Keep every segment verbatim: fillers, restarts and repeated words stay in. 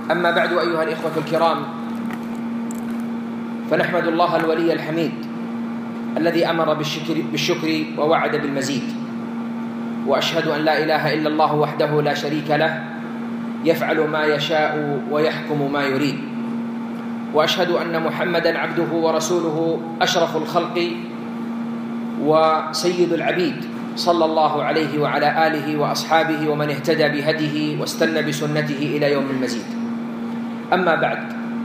أما بعد أيها الإخوة الكرام، فنحمد الله الولي الحميد الذي أمر بالشكر, بالشكر ووعد بالمزيد، وأشهد أن لا إله إلا الله وحده لا شريك له يفعل ما يشاء ويحكم ما يريد، وأشهد أن محمدًا عبده ورسوله أشرف الخلق وسيد العبيد صلى الله عليه وعلى آله وأصحابه ومن اهتدى بهديه واستنى بسنته إلى يوم المزيد. أما بعد،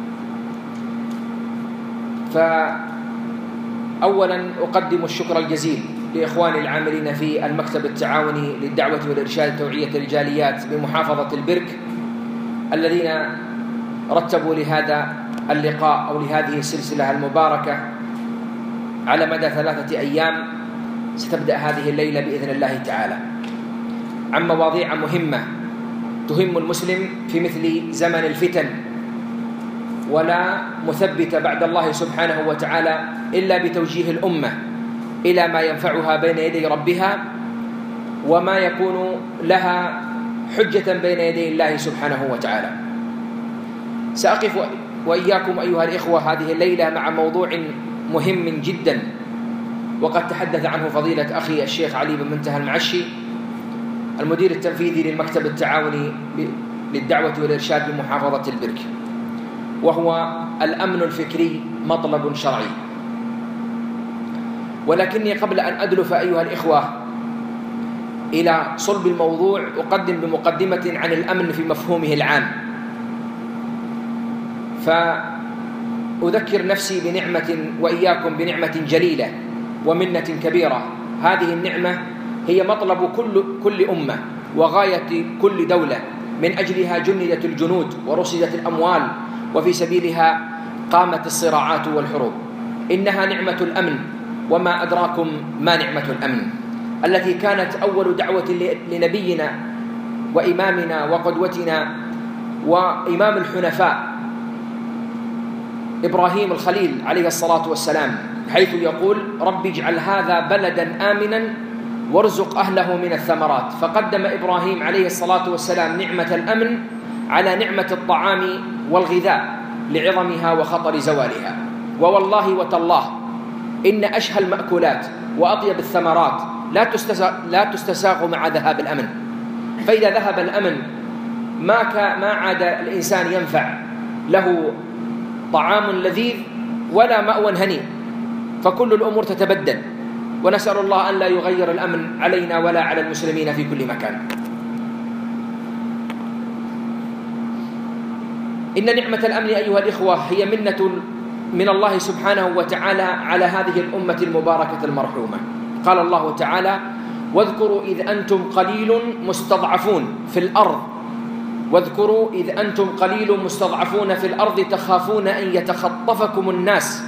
فأولاً أقدم الشكر الجزيل لإخواني العاملين في المكتب التعاوني للدعوة والإرشاد توعية الجاليات بمحافظة البرك الذين رتبوا لهذا اللقاء أو لهذه السلسلة المباركة على مدى ثلاثة أيام ستبدأ هذه الليلة بإذن الله تعالى عن مواضيع مهمة تهم المسلم في مثل زمن الفتن، ولا مثبت بعد الله سبحانه وتعالى إلا بتوجيه الأمة إلى ما ينفعها بين يدي ربها وما يكون لها حجة بين يدي الله سبحانه وتعالى. سأقف وإياكم أيها الإخوة هذه الليلة مع موضوع مهم جدا، وقد تحدث عنه فضيلة أخي الشيخ علي بن منتهى المعشي المدير التنفيذي للمكتب التعاوني للدعوة والإرشاد بمحافظة البرك، وهو الأمن الفكري مطلب شرعي. ولكني قبل أن أدلف أيها الإخوة إلى صلب الموضوع أقدم بمقدمة عن الأمن في مفهومه العام، فأذكر نفسي بنعمة وإياكم بنعمة جليلة ومنة كبيرة. هذه النعمة هي مطلب كل كل أمة وغاية كل دولة، من أجلها جندت الجنود ورصدت الأموال وفي سبيلها قامت الصراعات والحروب. إنها نعمة الأمن، وما أدراكم ما نعمة الأمن التي كانت أول دعوة لنبينا وإمامنا وقدوتنا وإمام الحنفاء إبراهيم الخليل عليه الصلاة والسلام، حيث يقول: رب اجعل هذا بلدا آمنا وارزق أهله من الثمرات. فقدم إبراهيم عليه الصلاة والسلام نعمة الأمن على نعمة الطعام والغذاء لعظمها وخطر زوالها. ووالله وتالله إن أشهى المأكولات وأطيب الثمرات لا تستساغ, لا تستساغ مع ذهاب الأمن. فإذا ذهب الأمن ما, ما عاد الإنسان ينفع له طعام لذيذ ولا مأوى هنيء، فكل الأمور تتبدل. ونسأل الله أن لا يغير الأمن علينا ولا على المسلمين في كل مكان. إن نعمة الأمن أيها الإخوة هي منة من الله سبحانه وتعالى على هذه الأمة المباركة المرحومة. قال الله تعالى: واذكروا إذ أنتم قليل مستضعفون في الأرض واذكروا إذ أنتم قليل مستضعفون في الأرض تخافون أن يتخطفكم الناس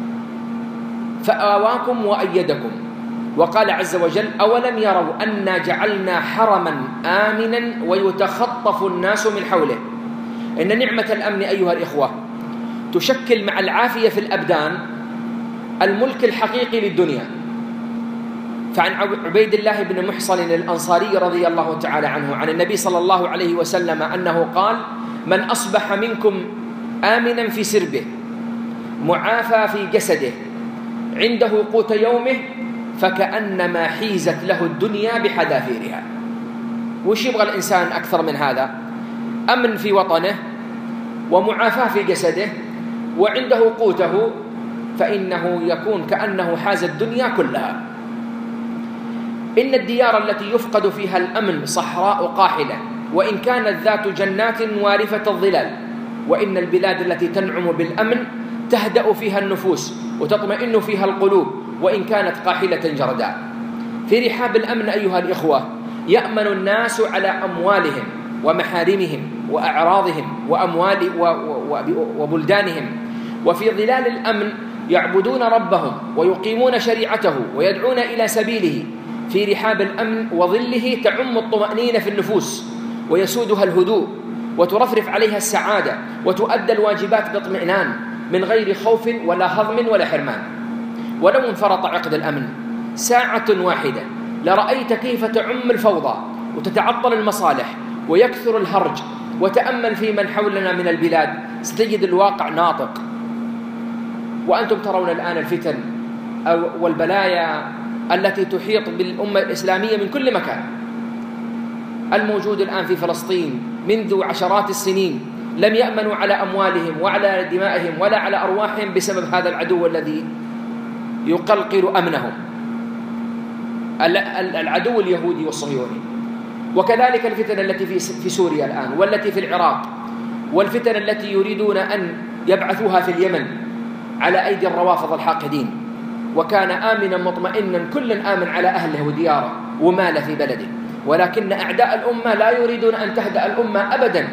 فآواكم وأيدكم. وقال عز وجل: أولم يروا أنا جعلنا حرما آمنا ويتخطف الناس من حوله. إن نعمة الأمن أيها الإخوة تشكل مع العافية في الأبدان الملك الحقيقي للدنيا. فعن عبيد الله بن محصن الأنصاري رضي الله تعالى عنه عن النبي صلى الله عليه وسلم أنه قال: من أصبح منكم آمنا في سربه معافى في جسده عنده قوت يومه فكأنما حيزت له الدنيا بحذافيرها. وش يبغى الإنسان أكثر من هذا؟ أمن في وطنه ومعافاة في جسده وعنده قوته، فإنه يكون كأنه حاز الدنيا كلها. إن الديار التي يفقد فيها الأمن صحراء قاحلة وإن كانت ذات جنات وارفة الظلال، وإن البلاد التي تنعم بالأمن تهدأ فيها النفوس وتطمئن فيها القلوب وإن كانت قاحلة جرداء. في رحاب الأمن أيها الإخوة يأمن الناس على أموالهم ومحارمهم وأعراضهم وأموال وبلدانهم، وفي ظلال الأمن يعبدون ربهم ويقيمون شريعته ويدعون إلى سبيله. في رحاب الأمن وظله تعم الطمأنينة في النفوس ويسودها الهدوء وترفرف عليها السعادة وتؤدى الواجبات باطمئنان من غير خوف ولا هضم ولا حرمان. ولو انفرط عقد الأمن ساعة واحدة لرأيت كيف تعم الفوضى وتتعطل المصالح ويكثر الهرج وتأمل في من حولنا من البلاد ستجد الواقع ناطق. وأنتم ترون الآن الفتن والبلايا التي تحيط بالأمة الإسلامية من كل مكان. الموجود الآن في فلسطين منذ عشرات السنين لم يأمنوا على أموالهم وعلى دمائهم ولا على أرواحهم بسبب هذا العدو الذي يقلقل أمنهم، العدو اليهودي والصهيوني. وكذلك الفتن التي في سوريا الآن، والتي في العراق، والفتن التي يريدون أن يبعثوها في اليمن على أيدي الروافض الحاقدين. وكان آمنا مطمئنا كل آمن على أهله ودياره ومال في بلده، ولكن أعداء الأمة لا يريدون أن تهدأ الأمة أبدا.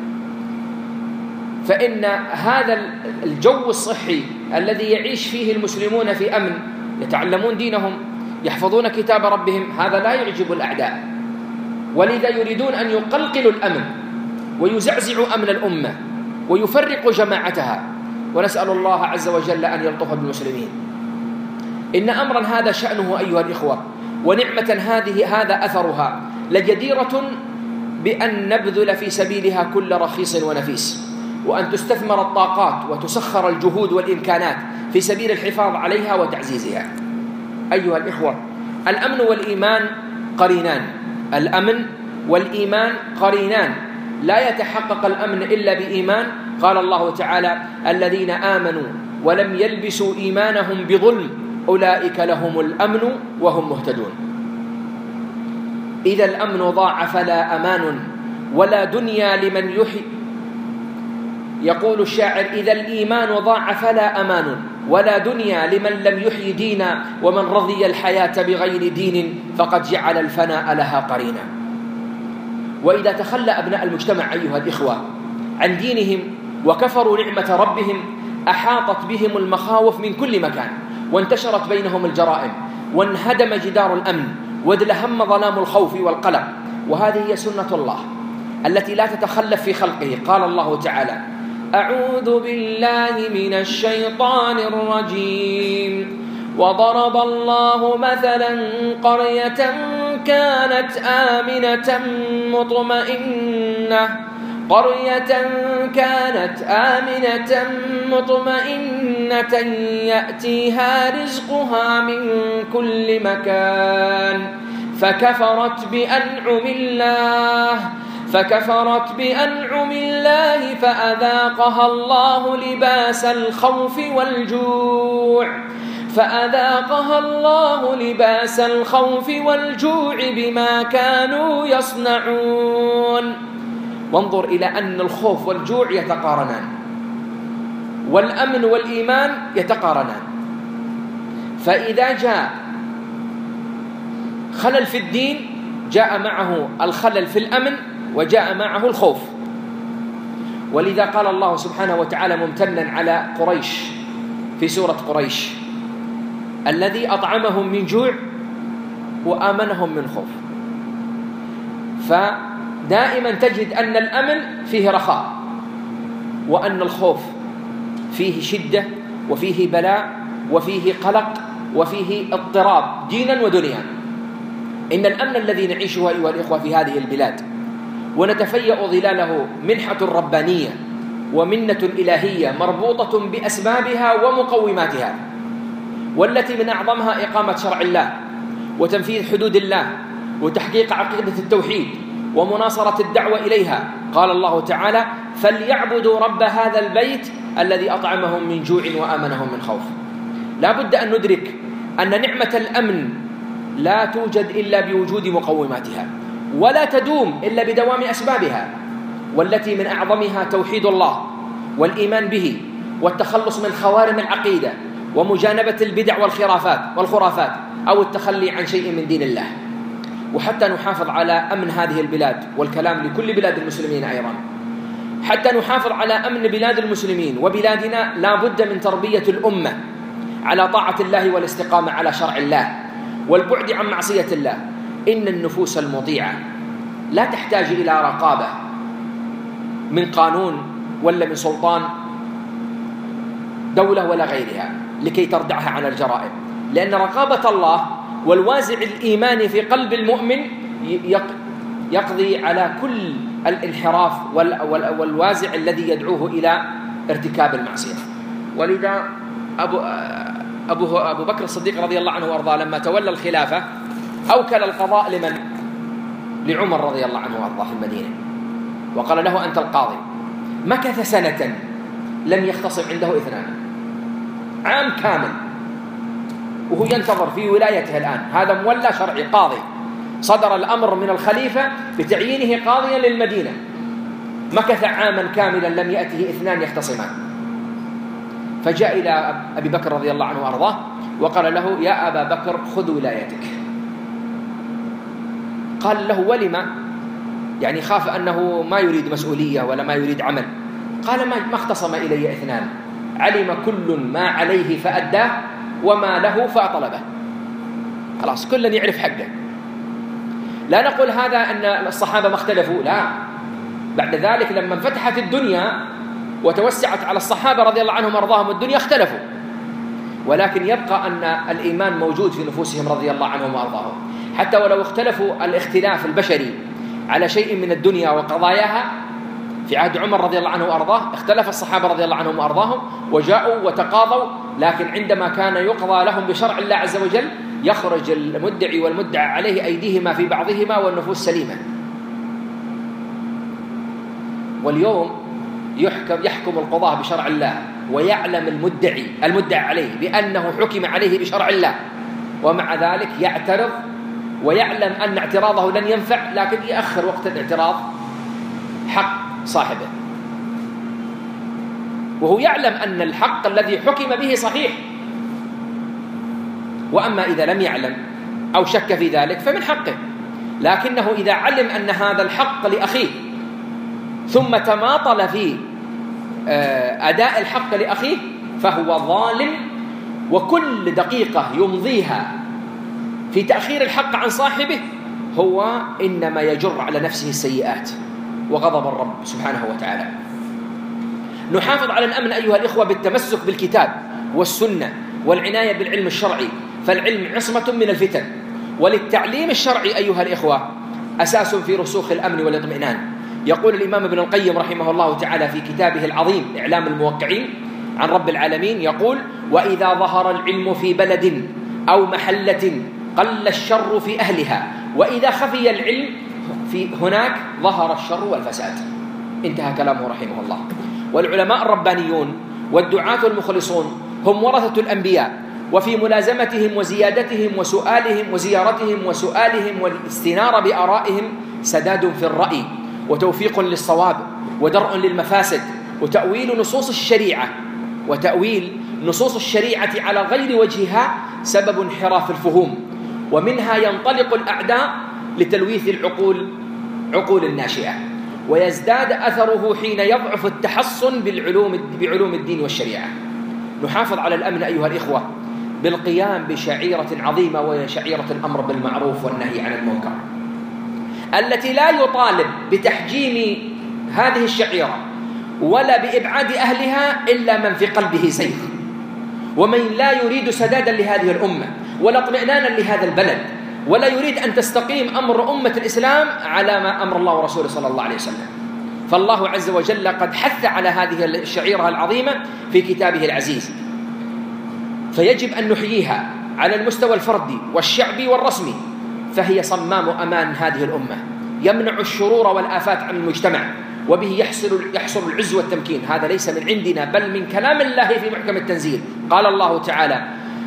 فإن هذا الجو الصحي الذي يعيش فيه المسلمون في أمن، يتعلمون دينهم، يحفظون كتاب ربهم، هذا لا يعجب الأعداء، ولذا يريدون أن يقلقلوا الأمن ويزعزعوا أمن الأمة ويفرقوا جماعتها. ونسأل الله عز وجل أن يلطف بالمسلمين. إن أمرا هذا شأنه أيها الإخوة، ونعمة هذه هذا أثرها، لجديرة بأن نبذل في سبيلها كل رخيص ونفيس، وأن تستثمر الطاقات وتسخر الجهود والإمكانات في سبيل الحفاظ عليها وتعزيزها. أيها الإخوة، الأمن والإيمان قرينان، الأمن والإيمان قرينان، لا يتحقق الأمن إلا بإيمان. قال الله تعالى: الذين آمنوا ولم يلبسوا إيمانهم بظلم أولئك لهم الأمن وهم مهتدون. إذا الأمن ضاع فلا أمان ولا دنيا لمن يحيي. يقول الشاعر: إذا الإيمان ضاع فلا أمان ولا دنيا لمن لم يحيي دينا، ومن رضي الحياة بغير دين فقد جعل الفناء لها قرينا. وإذا تخلى أبناء المجتمع أيها الإخوة عن دينهم وكفروا نعمة ربهم، أحاطت بهم المخاوف من كل مكان، وانتشرت بينهم الجرائم، وانهدم جدار الأمن، وادلهم ظلام الخوف والقلق. وهذه هي سنة الله التي لا تتخلف في خلقه. قال الله تعالى: أعوذ بالله من الشيطان الرجيم. وضرب الله مثلا قرية كانت آمنة مطمئنة قرية كانت آمنة مطمئنة يأتيها رزقها من كل مكان فكفرت بأنعم الله فكفرت بأنعم الله فأذاقها الله لباس الخوف والجوع فأذاقها الله لباس الخوف والجوع بما كانوا يصنعون. وانظر إلى أن الخوف والجوع يتقارنان، والأمن والإيمان يتقارنان. فإذا جاء خلل في الدين جاء معه الخلل في الأمن وجاء معه الخوف. ولذا قال الله سبحانه وتعالى ممتنا على قريش في سورة قريش: الذي أطعمهم من جوع وآمنهم من خوف. فدائما تجد أن الأمن فيه رخاء، وأن الخوف فيه شدة وفيه بلاء وفيه قلق وفيه اضطراب دينا ودنيا. إن الأمن الذي نعيشه أيها الإخوة في هذه البلاد ونتفيأ ظلاله منحة ربانية ومنة إلهية مربوطة بأسبابها ومقوماتها، والتي من أعظمها إقامة شرع الله وتنفيذ حدود الله وتحقيق عقيدة التوحيد ومناصرة الدعوة إليها. قال الله تعالى: فليعبدوا رب هذا البيت الذي أطعمهم من جوع وآمنهم من خوف. لا بد أن ندرك أن نعمة الأمن لا توجد إلا بوجود مقوماتها، ولا تدوم إلا بدوام أسبابها، والتي من أعظمها توحيد الله والإيمان به والتخلص من خوارم العقيدة ومجانبة البدع والخرافات والخرافات أو التخلي عن شيء من دين الله. وحتى نحافظ على أمن هذه البلاد، والكلام لكل بلاد المسلمين أيضا، حتى نحافظ على أمن بلاد المسلمين وبلادنا لا بد من تربية الأمة على طاعة الله والاستقامة على شرع الله والبعد عن معصية الله. إن النفوس المطيعة لا تحتاج إلى رقابة من قانون ولا من سلطان دولة ولا غيرها لكي تردعها عن الجرائم، لأن رقابة الله والوازع الإيماني في قلب المؤمن يقضي على كل الانحراف والوازع الذي يدعوه إلى ارتكاب المعصية. ولذا أبو, أبو, أبو بكر الصديق رضي الله عنه وأرضاه لما تولى الخلافة أوكل القضاء لمن؟ لعمر رضي الله عنه وأرضاه في المدينة، وقال له أنت القاضي. مكث سنة لم يختصم عنده اثنان، عام كامل وهو ينتظر في ولايته الآن، هذا مولى شرعي قاضي، صدر الأمر من الخليفة بتعيينه قاضيا للمدينة، مكث عاما كاملا لم يأته اثنان يختصمان. فجاء إلى أبي بكر رضي الله عنه وأرضاه وقال له يا أبا بكر خذ ولايتك. قال له ولما؟ يعني خاف أنه ما يريد مسؤولية ولا ما يريد عمل. قال ما اختصم إلي اثنان، علم كل ما عليه فأداه وما له فأطلبه. خلاص كل يعرف حقه. لا نقول هذا أن الصحابة ما اختلفوا، لا، بعد ذلك لما انفتحت الدنيا وتوسعت على الصحابة رضي الله عنهم وارضاهم الدنيا اختلفوا، ولكن يبقى أن الإيمان موجود في نفوسهم رضي الله عنهم وارضاهم، حتى ولو اختلفوا الاختلاف البشري على شيء من الدنيا وقضاياها. في عهد عمر رضي الله عنه وأرضاه اختلف الصحابة رضي الله عنهم وأرضاهم وجاءوا وتقاضوا، لكن عندما كان يقضى لهم بشرع الله عز وجل يخرج المدعي والمدعى عليه أيديهما في بعضهما والنفوس سليمة. واليوم يحكم, يحكم القضاة بشرع الله ويعلم المدعي المدعى عليه بأنه حكم عليه بشرع الله، ومع ذلك يعترض ويعلم أن اعتراضه لن ينفع، لكن يأخر وقت الاعتراض حق صاحبه، وهو يعلم أن الحق الذي حكم به صحيح. وأما إذا لم يعلم أو شك في ذلك فمن حقه، لكنه إذا علم أن هذا الحق لأخيه ثم تماطل في أداء الحق لأخيه فهو ظالم، وكل دقيقة يمضيها في تأخير الحق عن صاحبه هو إنما يجر على نفسه السيئات وغضب الرب سبحانه وتعالى. نحافظ على الأمن أيها الإخوة بالتمسك بالكتاب والسنة والعناية بالعلم الشرعي، فالعلم عصمة من الفتن، وللتعليم الشرعي أيها الإخوة أساس في رسوخ الأمن والاطمئنان. يقول الإمام ابن القيم رحمه الله تعالى في كتابه العظيم إعلام الموقعين عن رب العالمين، يقول وإذا ظهر العلم في بلد أو محلة قل الشر في أهلها، وإذا خفي العلم في هناك ظهر الشر والفساد. انتهى كلامه رحمه الله. والعلماء الربانيون والدعاة المخلصون هم ورثة الأنبياء، وفي ملازمتهم وزيادتهم وسؤالهم وزيارتهم وسؤالهم والاستنارة بآرائهم سداد في الرأي وتوفيق للصواب ودرء للمفاسد وتأويل نصوص الشريعة وتأويل نصوص الشريعة على غير وجهها سبب انحراف الفهوم، ومنها ينطلق الأعداء لتلويث العقول عقول الناشئة، ويزداد أثره حين يضعف التحصن بالعلوم بعلوم الدين والشريعة. نحافظ على الأمن أيها الإخوة بالقيام بشعيرة عظيمة، وهي شعيرة الأمر بالمعروف والنهي عن المنكر، التي لا يطالب بتحجيم هذه الشعيرة ولا بإبعاد أهلها إلا من في قلبه زيغ، ومن لا يريد سدادا لهذه الأمة ولا اطمئنانا لهذا البلد، ولا يريد أن تستقيم أمر أمة الإسلام على ما أمر الله ورسوله صلى الله عليه وسلم. فالله عز وجل قد حث على هذه الشعيرة العظيمة في كتابه العزيز، فيجب أن نحييها على المستوى الفردي والشعبي والرسمي، فهي صمام أمان هذه الأمة، يمنع الشرور والآفات عن المجتمع، وبه يحصل يحصل العز والتمكين. هذا ليس من عندنا بل من كلام الله في محكم التنزيل. قال الله تعالى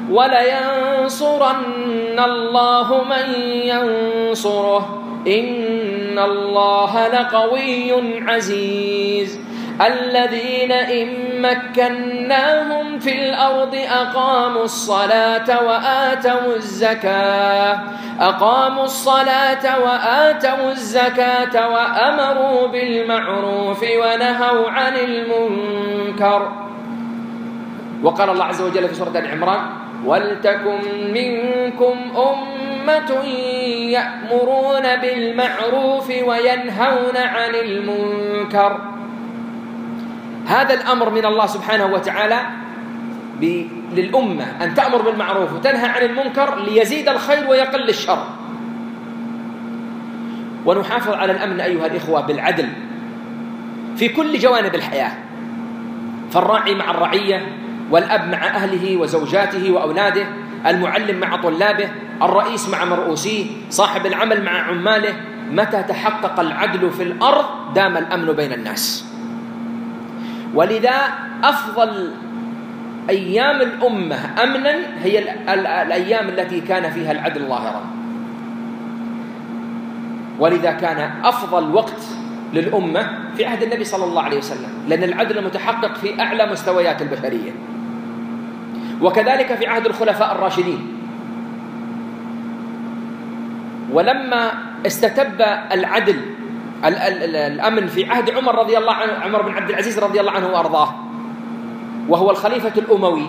ولينصرن الله من ينصره إن الله لقوي عزيز الذين إن مكناهم في الأرض أقاموا الصلاة وآتوا الزكاة أقاموا الصلاة وآتوا الزكاة وأمروا بالمعروف ونهوا عن المنكر. وقال الله عز وجل في سورة آل عمران ولتكن منكم أمة يأمرون بالمعروف وينهون عن المنكر. هذا الأمر من الله سبحانه وتعالى للأمة أن تأمر بالمعروف وتنهى عن المنكر ليزيد الخير ويقل الشر. ونحافظ على الأمن أيها الإخوة بالعدل في كل جوانب الحياة، فالراعي مع الرعية، والأب مع أهله وزوجاته وأولاده، المعلم مع طلابه، الرئيس مع مرؤوسيه، صاحب العمل مع عماله. متى تحقق العدل في الأرض دام الأمن بين الناس. ولذا أفضل أيام الأمة أمنا هي الأيام التي كان فيها العدل ظاهرا، ولذا كان أفضل وقت للأمة في عهد النبي صلى الله عليه وسلم، لأن العدل متحقق في أعلى مستويات البشرية، وكذلك في عهد الخلفاء الراشدين. ولما استتب العدل الأمن في عهد عمر رضي الله عنه، عمر بن عبد العزيز رضي الله عنه وأرضاه، وهو الخليفة الأموي،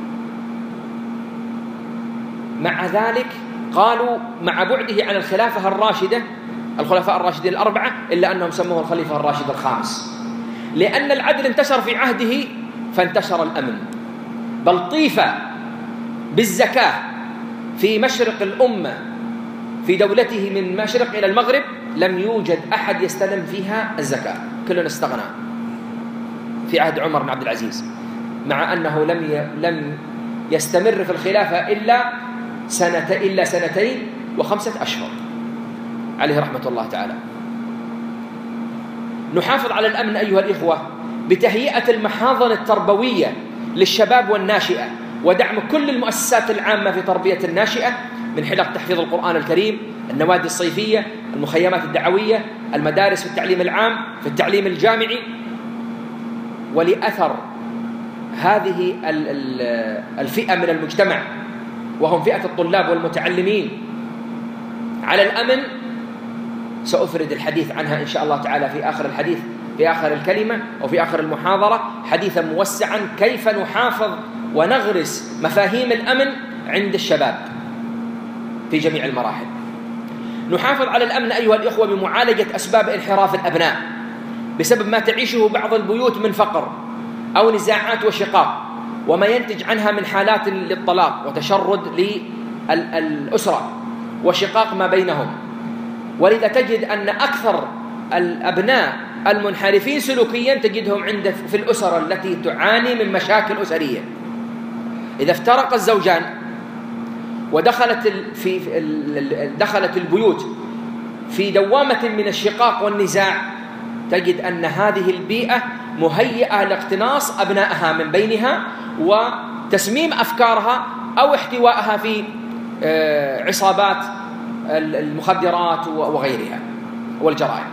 مع ذلك قالوا مع بعده عن الخلافة الراشدة، الخلفاء الراشدين الأربعة، إلا أنهم سموه الخليفة الراشد الخامس، لأن العدل انتشر في عهده فانتشر الأمن. بل طيف بالزكاة في مشرق الأمة في دولته من مشرق إلى المغرب، لم يوجد أحد يستلم فيها الزكاة، كلنا استغنى في عهد عمر بن عبد العزيز، مع أنه لم لم يستمر في الخلافة إلا سنة إلا سنتين وخمسة أشهر عليه رحمة الله تعالى. نحافظ على الأمن أيها الإخوة بتهيئة المحاضن التربوية للشباب والناشئة، ودعم كل المؤسسات العامة في تربية الناشئة، من حلق تحفيظ القرآن الكريم، النوادي الصيفية، المخيمات الدعوية، المدارس في التعليم العام، في التعليم الجامعي. ولأثر هذه الفئة من المجتمع، وهم فئة الطلاب والمتعلمين، على الأمن سأفرد الحديث عنها إن شاء الله تعالى في آخر الحديث، في آخر الكلمة أو في آخر المحاضرة، حديثا موسعا كيف نحافظ ونغرس مفاهيم الأمن عند الشباب في جميع المراحل. نحافظ على الأمن أيها الإخوة بمعالجة أسباب انحراف الأبناء بسبب ما تعيشه بعض البيوت من فقر أو نزاعات وشقاق، وما ينتج عنها من حالات للطلاق وتشرد للأسرة وشقاق ما بينهم. ولذا تجد أن أكثر الأبناء المنحرفين سلوكيا تجدهم عند في الأسر التي تعاني من مشاكل أسرية. إذا افترق الزوجان ودخلت في دخلت البيوت في دوامة من الشقاق والنزاع، تجد أن هذه البيئة مهيئة لاقتناص أبنائها من بينها وتسميم أفكارها أو احتوائها في عصابات المخدرات وغيرها والجرائم.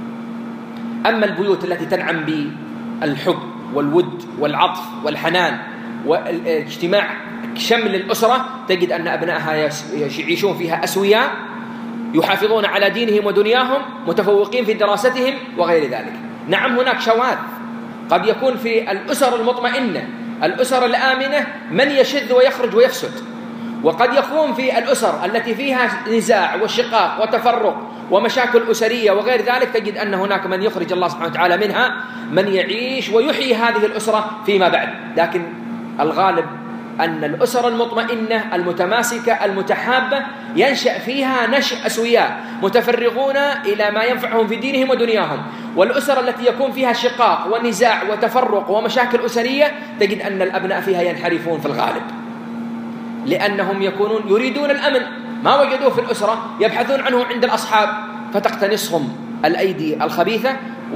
أما البيوت التي تنعم بالحب والود والعطف والحنان والاجتماع شمل الأسرة، تجد أن أبنائها يعيشون فيها أسوياء، يحافظون على دينهم ودنياهم، متفوقين في دراستهم وغير ذلك. نعم هناك شواذ، قد يكون في الأسر المطمئنة، الأسر الآمنة، من يشذ ويخرج ويفسد، وقد يكون في الأسر التي فيها نزاع وشقاق وتفرق ومشاكل أسرية وغير ذلك، تجد أن هناك من يخرج الله سبحانه وتعالى منها، من يعيش ويحيي هذه الأسرة فيما بعد. لكن الغالب أن الأسر المطمئنة المتماسكة المتحابة ينشأ فيها نشأ أسوياء متفرغون إلى ما ينفعهم في دينهم ودنياهم. والأسر التي يكون فيها شقاق ونزاع وتفرق ومشاكل أسرية، تجد أن الأبناء فيها ينحرفون في الغالب، لأنهم يكونون يريدون الأمن، ما وجدوه في الأسرة يبحثون عنه عند الأصحاب، فتقتنصهم الأيدي الخبيثة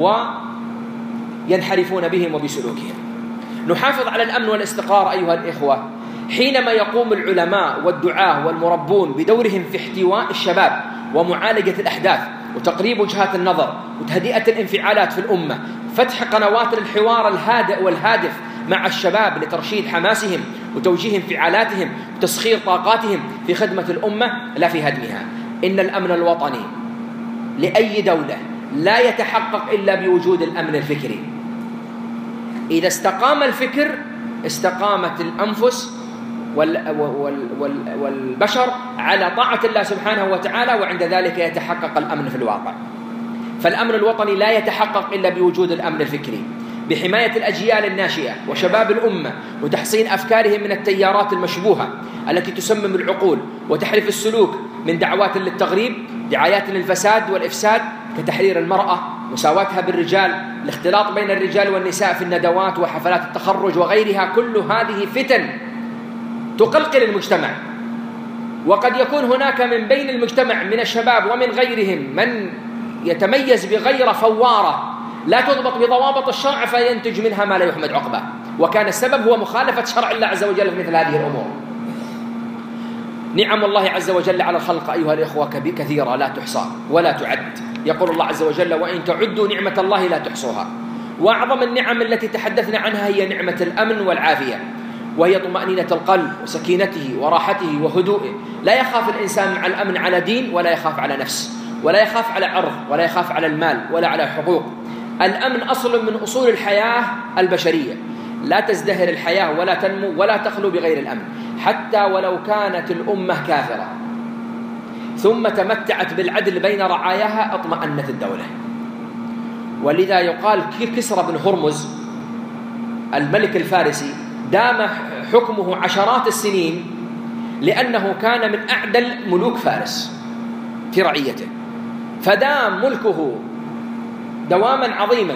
وينحرفون بهم وبسلوكهم. نحافظ على الأمن والاستقرار أيها الإخوة حينما يقوم العلماء والدعاة والمربون بدورهم في احتواء الشباب ومعالجة الأحداث وتقريب وجهات النظر وتهدئة الانفعالات في الأمة، فتح قنوات الحوار الهادئ والهادف مع الشباب لترشيد حماسهم وتوجيه انفعالاتهم وتسخير طاقاتهم في خدمة الأمة لا في هدمها. إن الأمن الوطني لأي دولة لا يتحقق إلا بوجود الأمن الفكري. إذا استقام الفكر استقامت الأنفس والبشر على طاعة الله سبحانه وتعالى، وعند ذلك يتحقق الأمن في الواقع. فالأمن الوطني لا يتحقق إلا بوجود الأمن الفكري، بحماية الأجيال الناشئة وشباب الأمة وتحصين أفكارهم من التيارات المشبوهة التي تسمم العقول وتحرف السلوك من دعوات للتغريب، دعايات للفساد والإفساد، كتحرير المرأة، مساواتها بالرجال، الاختلاط بين الرجال والنساء في الندوات وحفلات التخرج وغيرها. كل هذه فتن تقلقل المجتمع. وقد يكون هناك من بين المجتمع من الشباب ومن غيرهم من يتميز بغيرة فوارة لا تضبط بضوابط الشرع فينتج منها ما لا يحمد عقباه، وكان السبب هو مخالفة شرع الله عز وجل في مثل هذه الأمور. نعم الله عز وجل على الخلق أيها الإخوة كثيرة لا تحصى ولا تعد. يقول الله عز وجل: وإن تعدوا نعمة الله لا تحصوها. وأعظم النعم التي تحدثنا عنها هي نعمة الأمن والعافية، وهي طمأنينة القلب وسكينته وراحته وهدوءه. لا يخاف الإنسان مع الأمن على دين، ولا يخاف على نفس، ولا يخاف على عرض، ولا يخاف على المال، ولا على حقوق. الأمن أصل من أصول الحياة البشرية، لا تزدهر الحياة ولا تنمو ولا تخلو بغير الأمن. حتى ولو كانت الأمة كافرة ثم تمتعت بالعدل بين رعاياها اطمأنت الدولة. ولذا يقال كسرى بن هرمز الملك الفارسي دام حكمه عشرات السنين لأنه كان من أعدل ملوك فارس في رعيته، فدام ملكه دواما عظيما.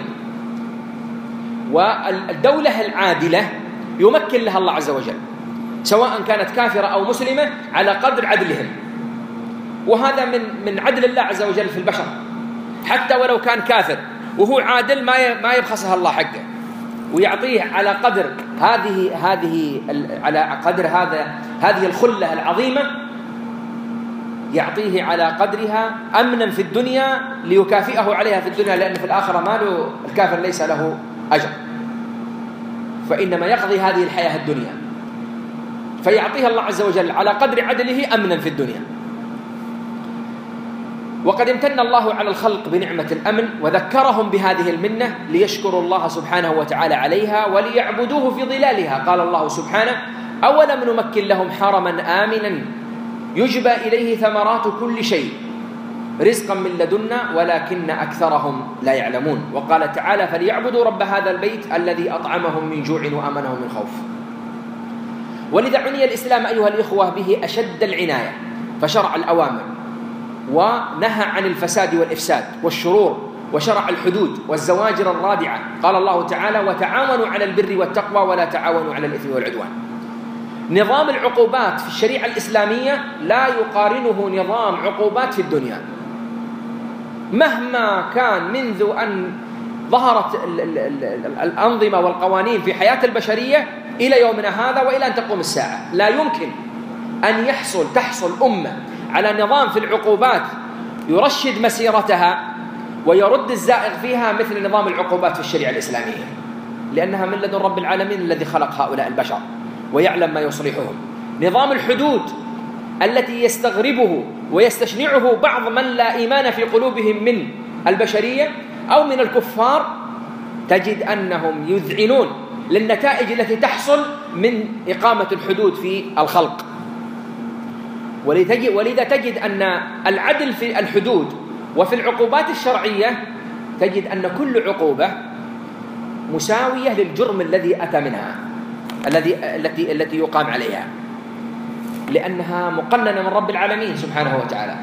والدولة العادلة يمكن لها الله عز وجل، سواء كانت كافرة أو مسلمة، على قدر عدلهم. وهذا من من عدل الله عز وجل في البشر، حتى ولو كان كافر وهو عادل ما ما يبخسها الله حقه، ويعطيه على قدر هذه هذه على قدر هذا هذه الخلة العظيمة، يعطيه على قدرها أمنا في الدنيا ليكافئه عليها في الدنيا، لأن في الآخرة ماله الكافر ليس له أجر، فإنما يقضي هذه الحياة الدنيا، فيعطيها الله عز وجل على قدر عدله أمنا في الدنيا. وقد امتن الله على الخلق بنعمة الأمن وذكرهم بهذه المنة ليشكروا الله سبحانه وتعالى عليها وليعبدوه في ظلالها. قال الله سبحانه: أولم نمكن لهم حرما آمنا يجبى إليه ثمرات كل شيء رزقا من لدنا ولكن أكثرهم لا يعلمون. وقال تعالى: فليعبدوا رب هذا البيت الذي أطعمهم من جوع وآمنهم من خوف. ولذا عني الإسلام أيها الإخوة به أشد العناية، فشرع الأوامر ونهى عن الفساد والإفساد والشرور، وشرع الحدود والزواجر الرادعة. قال الله تعالى: وتعاونوا على البر والتقوى ولا تعاونوا على الإثم والعدوان. نظام العقوبات في الشريعة الإسلامية لا يقارنه نظام عقوبات في الدنيا مهما كان، منذ أن ظهرت الأنظمة والقوانين في حياة البشرية إلى يومنا هذا وإلى أن تقوم الساعة. لا يمكن أن يحصل تحصل أمة على نظام في العقوبات يرشد مسيرتها ويرد الزائغ فيها مثل نظام العقوبات في الشريعة الإسلامية، لأنها من لدن رب العالمين الذي خلق هؤلاء البشر ويعلم ما يصلحهم. نظام الحدود التي يستغربه ويستشنعه بعض من لا إيمان في قلوبهم من البشرية أو من الكفار، تجد أنهم يذعنون للنتائج التي تحصل من إقامة الحدود في الخلق. ولذا تجد أن العدل في الحدود وفي العقوبات الشرعية، تجد أن كل عقوبة مساوية للجرم الذي أتى منها الذي التي التي يقام عليها، لأنها مقننة من رب العالمين سبحانه وتعالى.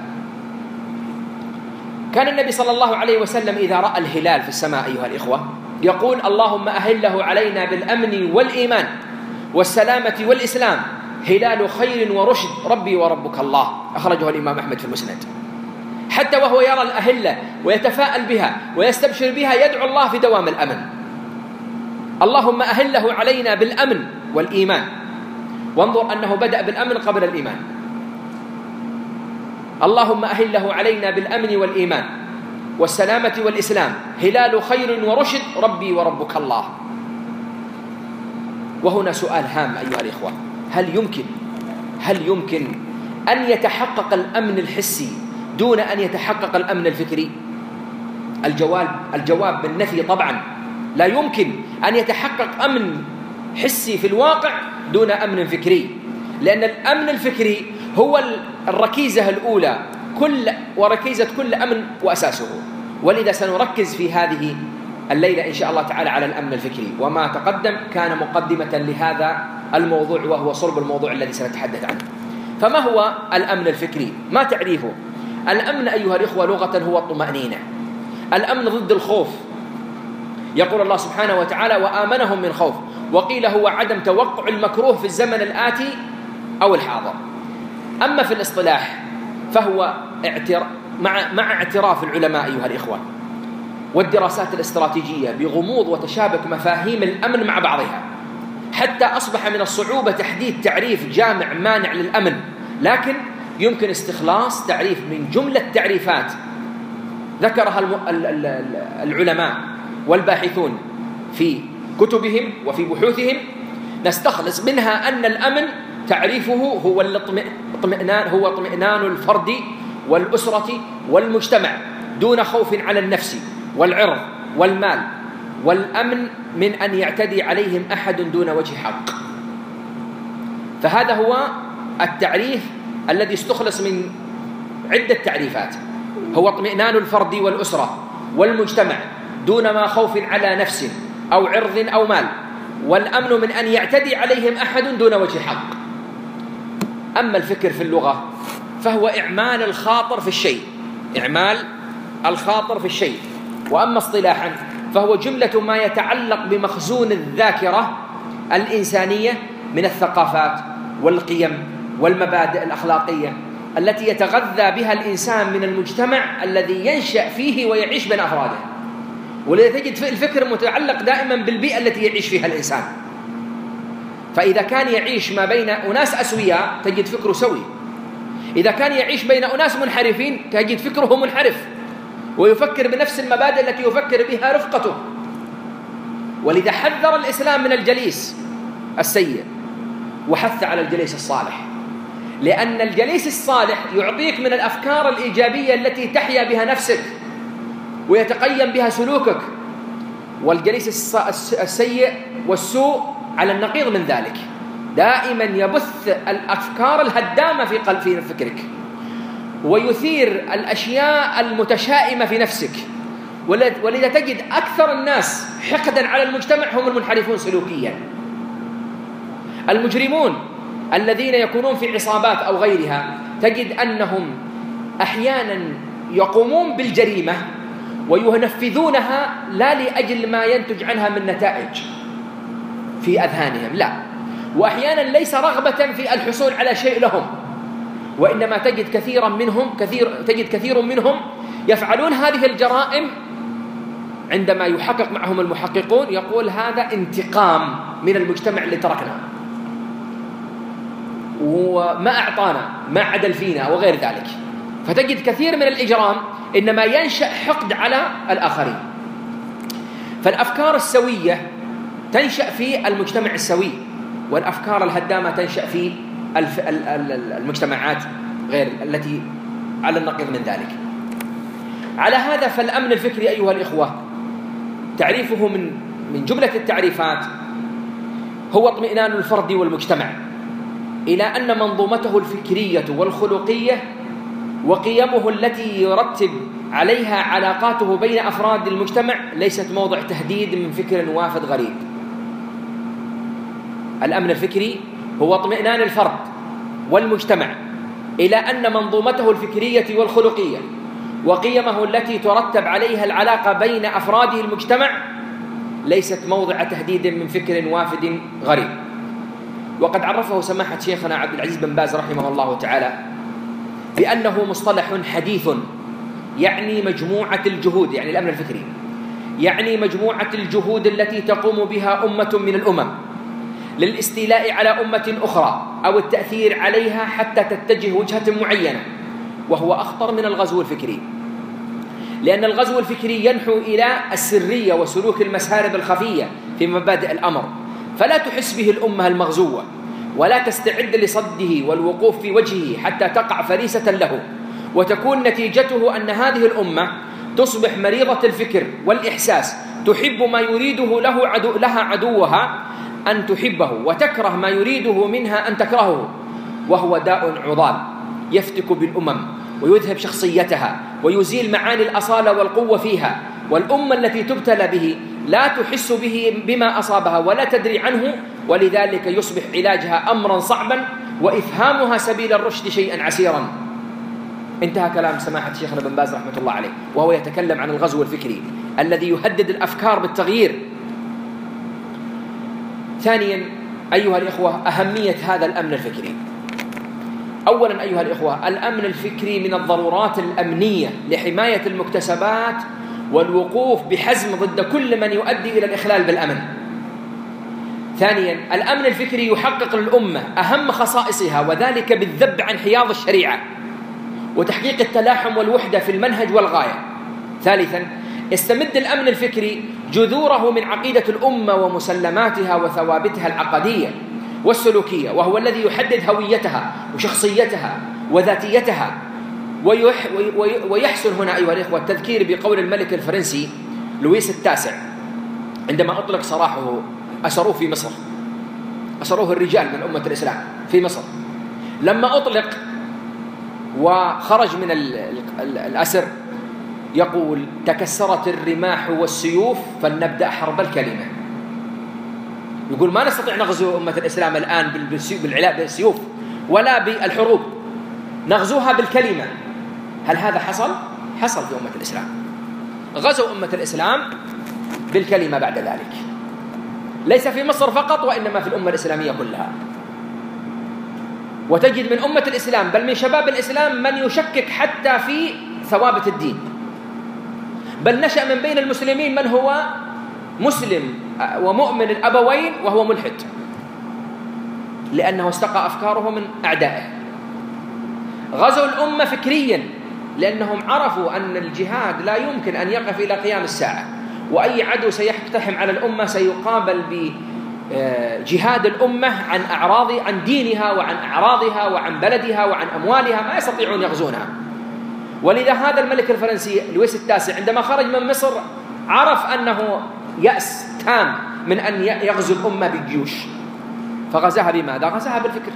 كان النبي صلى الله عليه وسلم إذا رأى الهلال في السماء أيها الإخوة يقول: اللهم أهله علينا بالأمن والإيمان والسلامة والإسلام، هلال خير ورشد، ربي وربك الله. أخرجه الإمام أحمد في المسند. حتى وهو يرى الأهلة ويتفاءل بها ويستبشر بها يدعو الله في دوام الأمن. اللهم أهله علينا بالأمن والإيمان، وانظر أنه بدأ بالأمن قبل الإيمان. اللهم أهله علينا بالأمن والإيمان والسلامة والإسلام، هلال خير ورشد، ربي وربك الله. وهنا سؤال هام أيها الإخوة: هل يمكن هل يمكن أن يتحقق الأمن الحسي دون أن يتحقق الأمن الفكري؟ الجواب الجواب بالنفي طبعا. لا يمكن أن يتحقق أمن حسي في الواقع دون أمن فكري، لأن الأمن الفكري هو الركيزة الأولى كل وركيزة كل أمن وأساسه. ولذا سنركز في هذه الليلة إن شاء الله تعالى على الأمن الفكري، وما تقدم كان مقدمة لهذا الموضوع وهو صلب الموضوع الذي سنتحدث عنه. فما هو الأمن الفكري؟ ما تعريفه؟ الأمن أيها الإخوة لغة هو الطمأنينة. الأمن ضد الخوف. يقول الله سبحانه وتعالى: وآمنهم من خوف. وقيل هو عدم توقع المكروه في الزمن الآتي أو الحاضر. أما في الاصطلاح فهو اعتر... مع... مع اعتراف العلماء أيها الإخوة والدراسات الاستراتيجية بغموض وتشابك مفاهيم الأمن مع بعضها، حتى أصبح من الصعوبة تحديد تعريف جامع مانع للأمن، لكن يمكن استخلاص تعريف من جملة تعريفات ذكرها العلماء والباحثون في كتبهم وفي بحوثهم، نستخلص منها أن الأمن تعريفه هو الاطمئنان، هو اطمئنان الفرد والأسرة والمجتمع دون خوف على النفس والعرض والمال، والأمن من أن يعتدي عليهم أحد دون وجه حق. فهذا هو التعريف الذي استخلص من عدة تعريفات، هو اطمئنان الفرد والأسرة والمجتمع دون ما خوف على نفس أو عرض أو مال، والأمن من أن يعتدي عليهم أحد دون وجه حق. أما الفكر في اللغة فهو إعمال الخاطر في الشيء، إعمال الخاطر في الشيء. وأما اصطلاحا فهو جملة ما يتعلق بمخزون الذاكرة الإنسانية من الثقافات والقيم والمبادئ الأخلاقية التي يتغذى بها الإنسان من المجتمع الذي ينشأ فيه ويعيش بين أفراده. ولذا تجد الفكر متعلق دائما بالبيئة التي يعيش فيها الإنسان. فإذا كان يعيش ما بين أناس أسوياء تجد فكره سوي، إذا كان يعيش بين أناس منحرفين تجد فكره منحرف، ويفكر بنفس المبادئ التي يفكر بها رفقته. ولذا حذر الإسلام من الجليس السيء وحث على الجليس الصالح، لأن الجليس الصالح يعطيك من الأفكار الإيجابية التي تحيا بها نفسك ويتقيم بها سلوكك، والجليس السيء والسوء على النقيض من ذلك، دائما يبث الأفكار الهدامة في قلب في فكرك، ويثير الأشياء المتشائمة في نفسك. ولذا تجد أكثر الناس حقدا على المجتمع هم المنحرفون سلوكيا. المجرمون الذين يكونون في عصابات أو غيرها تجد أنهم أحيانا يقومون بالجريمة وينفذونها لا لأجل ما ينتج عنها من نتائج في أذهانهم، لا، وأحيانا ليس رغبة في الحصول على شيء لهم، وإنما تجد كثيرا منهم كثير تجد كثير منهم يفعلون هذه الجرائم عندما يحقق معهم المحققون يقول هذا انتقام من المجتمع اللي تركنا وما أعطانا ما عدل فينا وغير ذلك. فتجد كثير من الإجرام إنما ينشأ حقد على الآخرين. فالأفكار السوية تنشأ في المجتمع السوي، والأفكار الهدامة تنشأ في المجتمعات غير التي على النقيض من ذلك. على هذا فالأمن الفكري أيها الإخوة تعريفه من من جملة التعريفات هو اطمئنان الفرد والمجتمع إلى أن منظومته الفكرية والخلقية وقيمه التي يرتب عليها علاقاته بين أفراد المجتمع ليست موضع تهديد من فكر وافد غريب. الأمن الفكري هو اطمئنان الفرد والمجتمع إلى أن منظومته الفكرية والخلقية وقيمه التي ترتب عليها العلاقة بين أفراد المجتمع ليست موضع تهديد من فكر وافد غريب. وقد عرفه سماحة شيخنا عبد العزيز بن باز رحمه الله تعالى بأنه مصطلح حديث يعني مجموعة الجهود، يعني الأمن الفكري يعني مجموعة الجهود التي تقوم بها أمة من الأمم للاستيلاء على أمة أخرى أو التأثير عليها حتى تتجه وجهة معينة، وهو أخطر من الغزو الفكري، لأن الغزو الفكري ينحو إلى السرية وسلوك المسارب الخفية في مبادئ الأمر، فلا تحس به الأمة المغزوة ولا تستعد لصده والوقوف في وجهه حتى تقع فريسة له، وتكون نتيجته أن هذه الأمة تصبح مريضة الفكر والإحساس، تحب ما يريده له عدو لها عدوها أن تحبه، وتكره ما يريده منها أن تكرهه، وهو داء عضال يفتك بالأمم ويذهب شخصيتها ويزيل معاني الأصالة والقوة فيها. والأمة التي تبتلى به لا تحس به بما أصابها ولا تدري عنه، ولذلك يصبح علاجها أمرا صعبا وإفهامها سبيل الرشد شيئا عسيرا. انتهى كلام سماحة شيخنا بن باز رحمة الله عليه، وهو يتكلم عن الغزو الفكري الذي يهدد الأفكار بالتغيير. ثانيا أيها الإخوة، أهمية هذا الأمن الفكري. أولا أيها الإخوة، الأمن الفكري من الضرورات الأمنية لحماية المكتسبات والوقوف بحزم ضد كل من يؤدي إلى الإخلال بالأمن. ثانيا، الأمن الفكري يحقق للأمة أهم خصائصها، وذلك بالذب عن حياض الشريعة وتحقيق التلاحم والوحدة في المنهج والغاية. ثالثا، يستمد الأمن الفكري جذوره من عقيدة الأمة ومسلماتها وثوابتها العقدية والسلوكية، وهو الذي يحدد هويتها وشخصيتها وذاتيتها. ويح ويحسن هنا أيها الإخوة التذكير بقول الملك الفرنسي لويس التاسع عندما أطلق سراحه، أسروه في مصر، أسروه الرجال من أمة الإسلام في مصر. لما أطلق وخرج من الأسر يقول: تكسرت الرماح والسيوف فلنبدأ حرب الكلمة. يقول ما نستطيع نغزو أمة الإسلام الآن بالعلاء بالسيوف ولا بالحروب، نغزوها بالكلمة. هل هذا حصل؟ حصل في أمة الإسلام، غزوا أمة الإسلام بالكلمة بعد ذلك، ليس في مصر فقط وإنما في الأمة الإسلامية كلها. وتجد من أمة الإسلام بل من شباب الإسلام من يشكك حتى في ثوابت الدين، بل نشأ من بين المسلمين من هو مسلم ومؤمن الأبوين وهو ملحد، لأنه استقى أفكاره من أعدائه. غزوا الأمة فكريا لأنهم عرفوا أن الجهاد لا يمكن أن يقف إلى قيام الساعة، وأي عدو سيقتحم على الأمة سيقابل بجهاد الأمة عن أعراض عن دينها وعن أعراضها وعن بلدها وعن أموالها، ما يستطيعون يغزونها. ولذا هذا الملك الفرنسي لويس التاسع عندما خرج من مصر عرف أنه يأس تام من أن يغزو الأمة بالجيوش، فغزاها بماذا؟ غزاها بالفكر.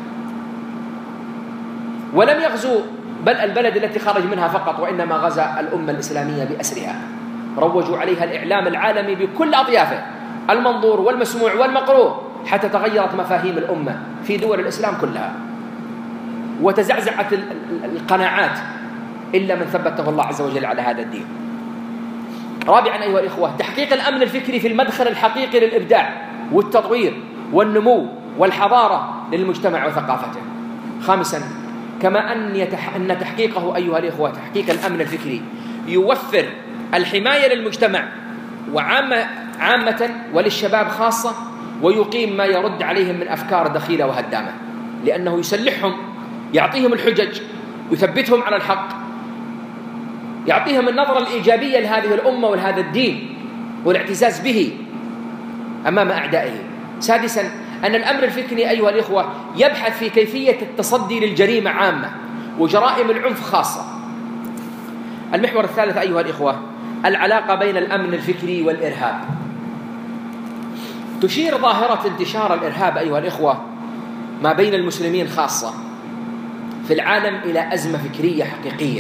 ولم يغزو بل البلد التي خرج منها فقط، وإنما غزا الأمة الإسلامية بأسرها. روجوا عليها الإعلام العالمي بكل أطيافه، المنظور والمسموع والمقروء، حتى تغيرت مفاهيم الأمة في دول الإسلام كلها، وتزعزعت القناعات إلا من ثبته الله عز وجل على هذا الدين. رابعا أيها الإخوة، تحقيق الأمن الفكري في المدخل الحقيقي للإبداع والتطوير والنمو والحضارة للمجتمع وثقافته. خامسا، كما أن, يتح... أن تحقيقه أيها الإخوة، تحقيق الأمن الفكري يوفر الحماية للمجتمع وعامة عامة وللشباب خاصة، ويقيم ما يرد عليهم من أفكار دخيلة وهدامة، لأنه يسلحهم، يعطيهم الحجج، يثبتهم على الحق، يعطيهم النظرة الإيجابية لهذه الأمة ولهذا الدين والاعتزاز به أمام أعدائه. سادسا، أن الأمر الفكري أيها الإخوة يبحث في كيفية التصدي للجريمة عامة وجرائم العنف خاصة. المحور الثالث أيها الإخوة، العلاقة بين الأمن الفكري والإرهاب. تشير ظاهرة انتشار الإرهاب أيها الإخوة ما بين المسلمين خاصة في العالم إلى أزمة فكرية حقيقية.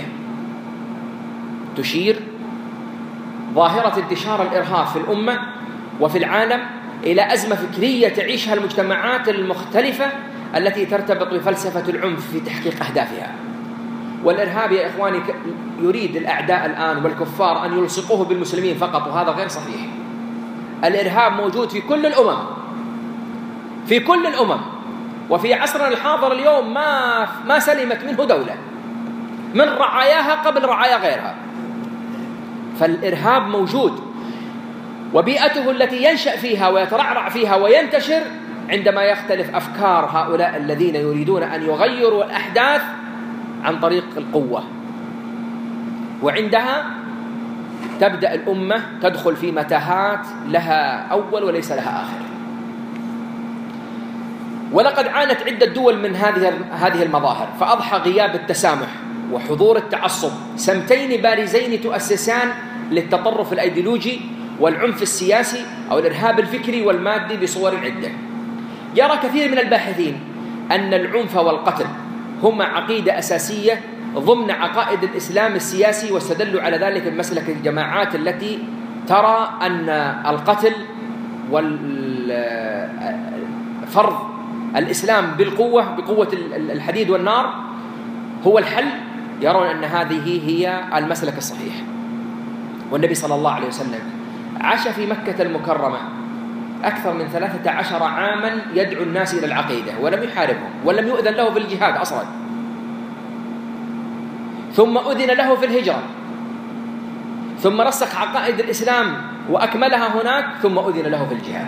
تشير ظاهرة انتشار الإرهاب في الأمة وفي العالم إلى أزمة فكرية تعيشها المجتمعات المختلفة التي ترتبط بفلسفة العنف في تحقيق أهدافها. والإرهاب يا إخواني يريد الأعداء الآن والكفار أن يلصقوه بالمسلمين فقط، وهذا غير صحيح. الإرهاب موجود في كل الأمم، في كل الأمم، وفي عصرنا الحاضر اليوم ما ما سلمت منه دولة من رعاياها قبل رعايا غيرها. فالإرهاب موجود، وبيئته التي ينشأ فيها ويترعرع فيها وينتشر عندما يختلف أفكار هؤلاء الذين يريدون أن يغيروا الأحداث عن طريق القوة. وعندها تبدأ الأمة تدخل في متاهات لها أول وليس لها آخر. ولقد عانت عدة دول من هذه هذه المظاهر، فأضحى غياب التسامح وحضور التعصب سمتين بارزين تؤسسان للتطرف الأيديولوجي والعنف السياسي أو الإرهاب الفكري والمادي بصور عدة. يرى كثير من الباحثين أن العنف والقتل هما عقيدة أساسية ضمن عقائد الإسلام السياسي، واستدلوا على ذلك بمسلك الجماعات التي ترى أن القتل والفرض الإسلام بالقوة بقوة الحديد والنار هو الحل، يرون أن هذه هي المسلك الصحيح. والنبي صلى الله عليه وسلم عاش في مكة المكرمة أكثر من ثلاثة عشر عاما يدعو الناس إلى العقيدة ولم يحاربهم ولم يؤذن له في الجهاد أصلا، ثم أذن له في الهجرة، ثم رسخ عقائد الإسلام وأكملها هناك، ثم أذن له في الجهاد.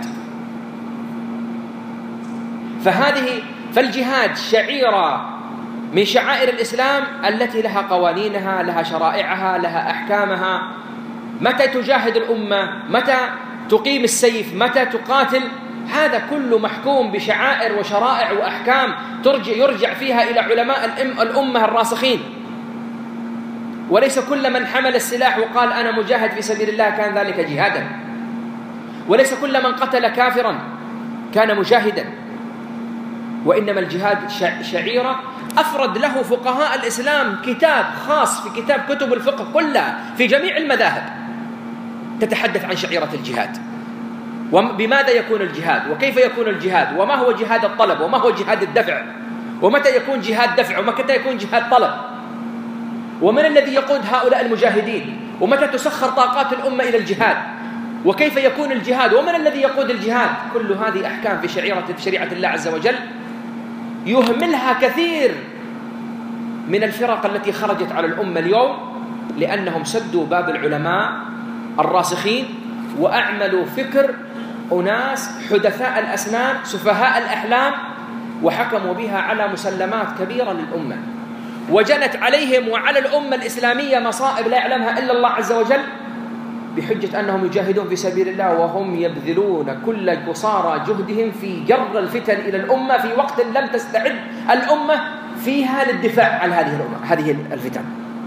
فهذه فالجهاد شعيرة من شعائر الإسلام التي لها قوانينها، لها شرائعها، لها أحكامها. متى تجاهد الأمة، متى تقيم السيف، متى تقاتل، هذا كله محكوم بشعائر وشرائع وأحكام ترجع يرجع فيها إلى علماء الأمة الراسخين. وليس كل من حمل السلاح وقال أنا مجاهد في سبيل الله كان ذلك جهادا، وليس كل من قتل كافرا كان مجاهدا، وإنما الجهاد شعيرة أفرد له فقهاء الإسلام كتاب خاص في كتاب كتب الفقه كلها في جميع المذاهب تتحدث عن شعيرة الجهاد، وبماذا يكون الجهاد، وكيف يكون الجهاد، وما هو جهاد الطلب، وما هو جهاد الدفع، ومتى يكون جهاد دفع، ومتى يكون جهاد طلب، ومن الذي يقود هؤلاء المجاهدين، ومتى تسخر طاقات الأمة إلى الجهاد، وكيف يكون الجهاد، ومن الذي يقود الجهاد. كل هذه أحكام في شريعة في شريعة الله عز وجل يهملها كثير من الفرق التي خرجت على الأمة اليوم، لأنهم سدوا باب العلماء الراسخين وأعملوا فكر أناس حدثاء الأسنان سفهاء الأحلام، وحكموا بها على مسلمات كبيرة للأمة، وجنت عليهم وعلى الأمة الإسلامية مصائب لا يعلمها إلا الله عز وجل، بحجة أنهم يجاهدون في سبيل الله وهم يبذلون كل قصارى جهدهم في جر الفتن إلى الأمة في وقت لم تستعد الأمة فيها للدفاع عن هذه الأمة هذه الفتن.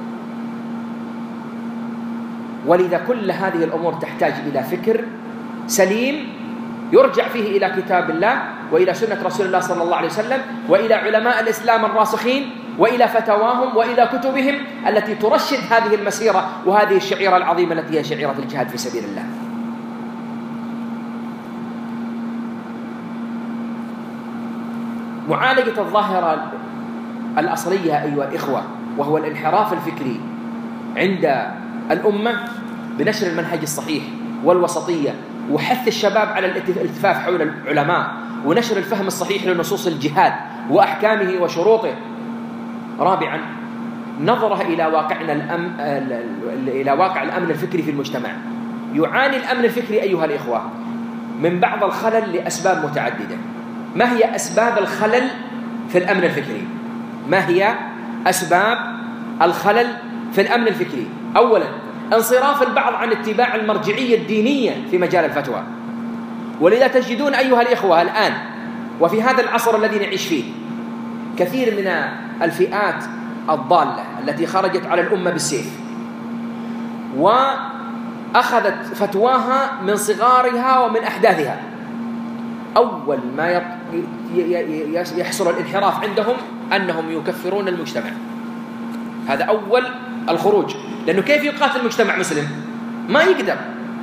ولذا كل هذه الأمور تحتاج إلى فكر سليم يرجع فيه إلى كتاب الله وإلى سنة رسول الله صلى الله عليه وسلم وإلى علماء الإسلام الراسخين وإلى فتاواهم وإلى كتبهم التي ترشد هذه المسيرة وهذه الشعيرة العظيمة التي هي شعيرة الجهاد في سبيل الله. معالجة الظاهرة الأصلية أيها الإخوة وهو الانحراف الفكري عند الأمة بنشر المنهج الصحيح والوسطية وحث الشباب على الالتفاف حول العلماء ونشر الفهم الصحيح لنصوص الجهاد وأحكامه وشروطه. رابعا نظرة إلى واقعنا الأم... إلى واقع الأمن الفكري في المجتمع. يعاني الأمن الفكري أيها الإخوة من بعض الخلل لأسباب متعددة. ما هي أسباب الخلل في الأمن الفكري؟ ما هي أسباب الخلل في الأمن الفكري؟ أولا انصراف البعض عن اتباع المرجعية الدينية في مجال الفتوى. ولذا تجدون أيها الإخوة الآن وفي هذا العصر الذي نعيش فيه كثير من الفئات الضالة التي خرجت على الأمة بالسيف وأخذت فتواها من صغارها ومن أحداثها. أول ما يحصل الانحراف عندهم أنهم يكفرون المجتمع. هذا أول الخروج، لأنه كيف يقاتل مجتمع مسلم؟ ما يقدر.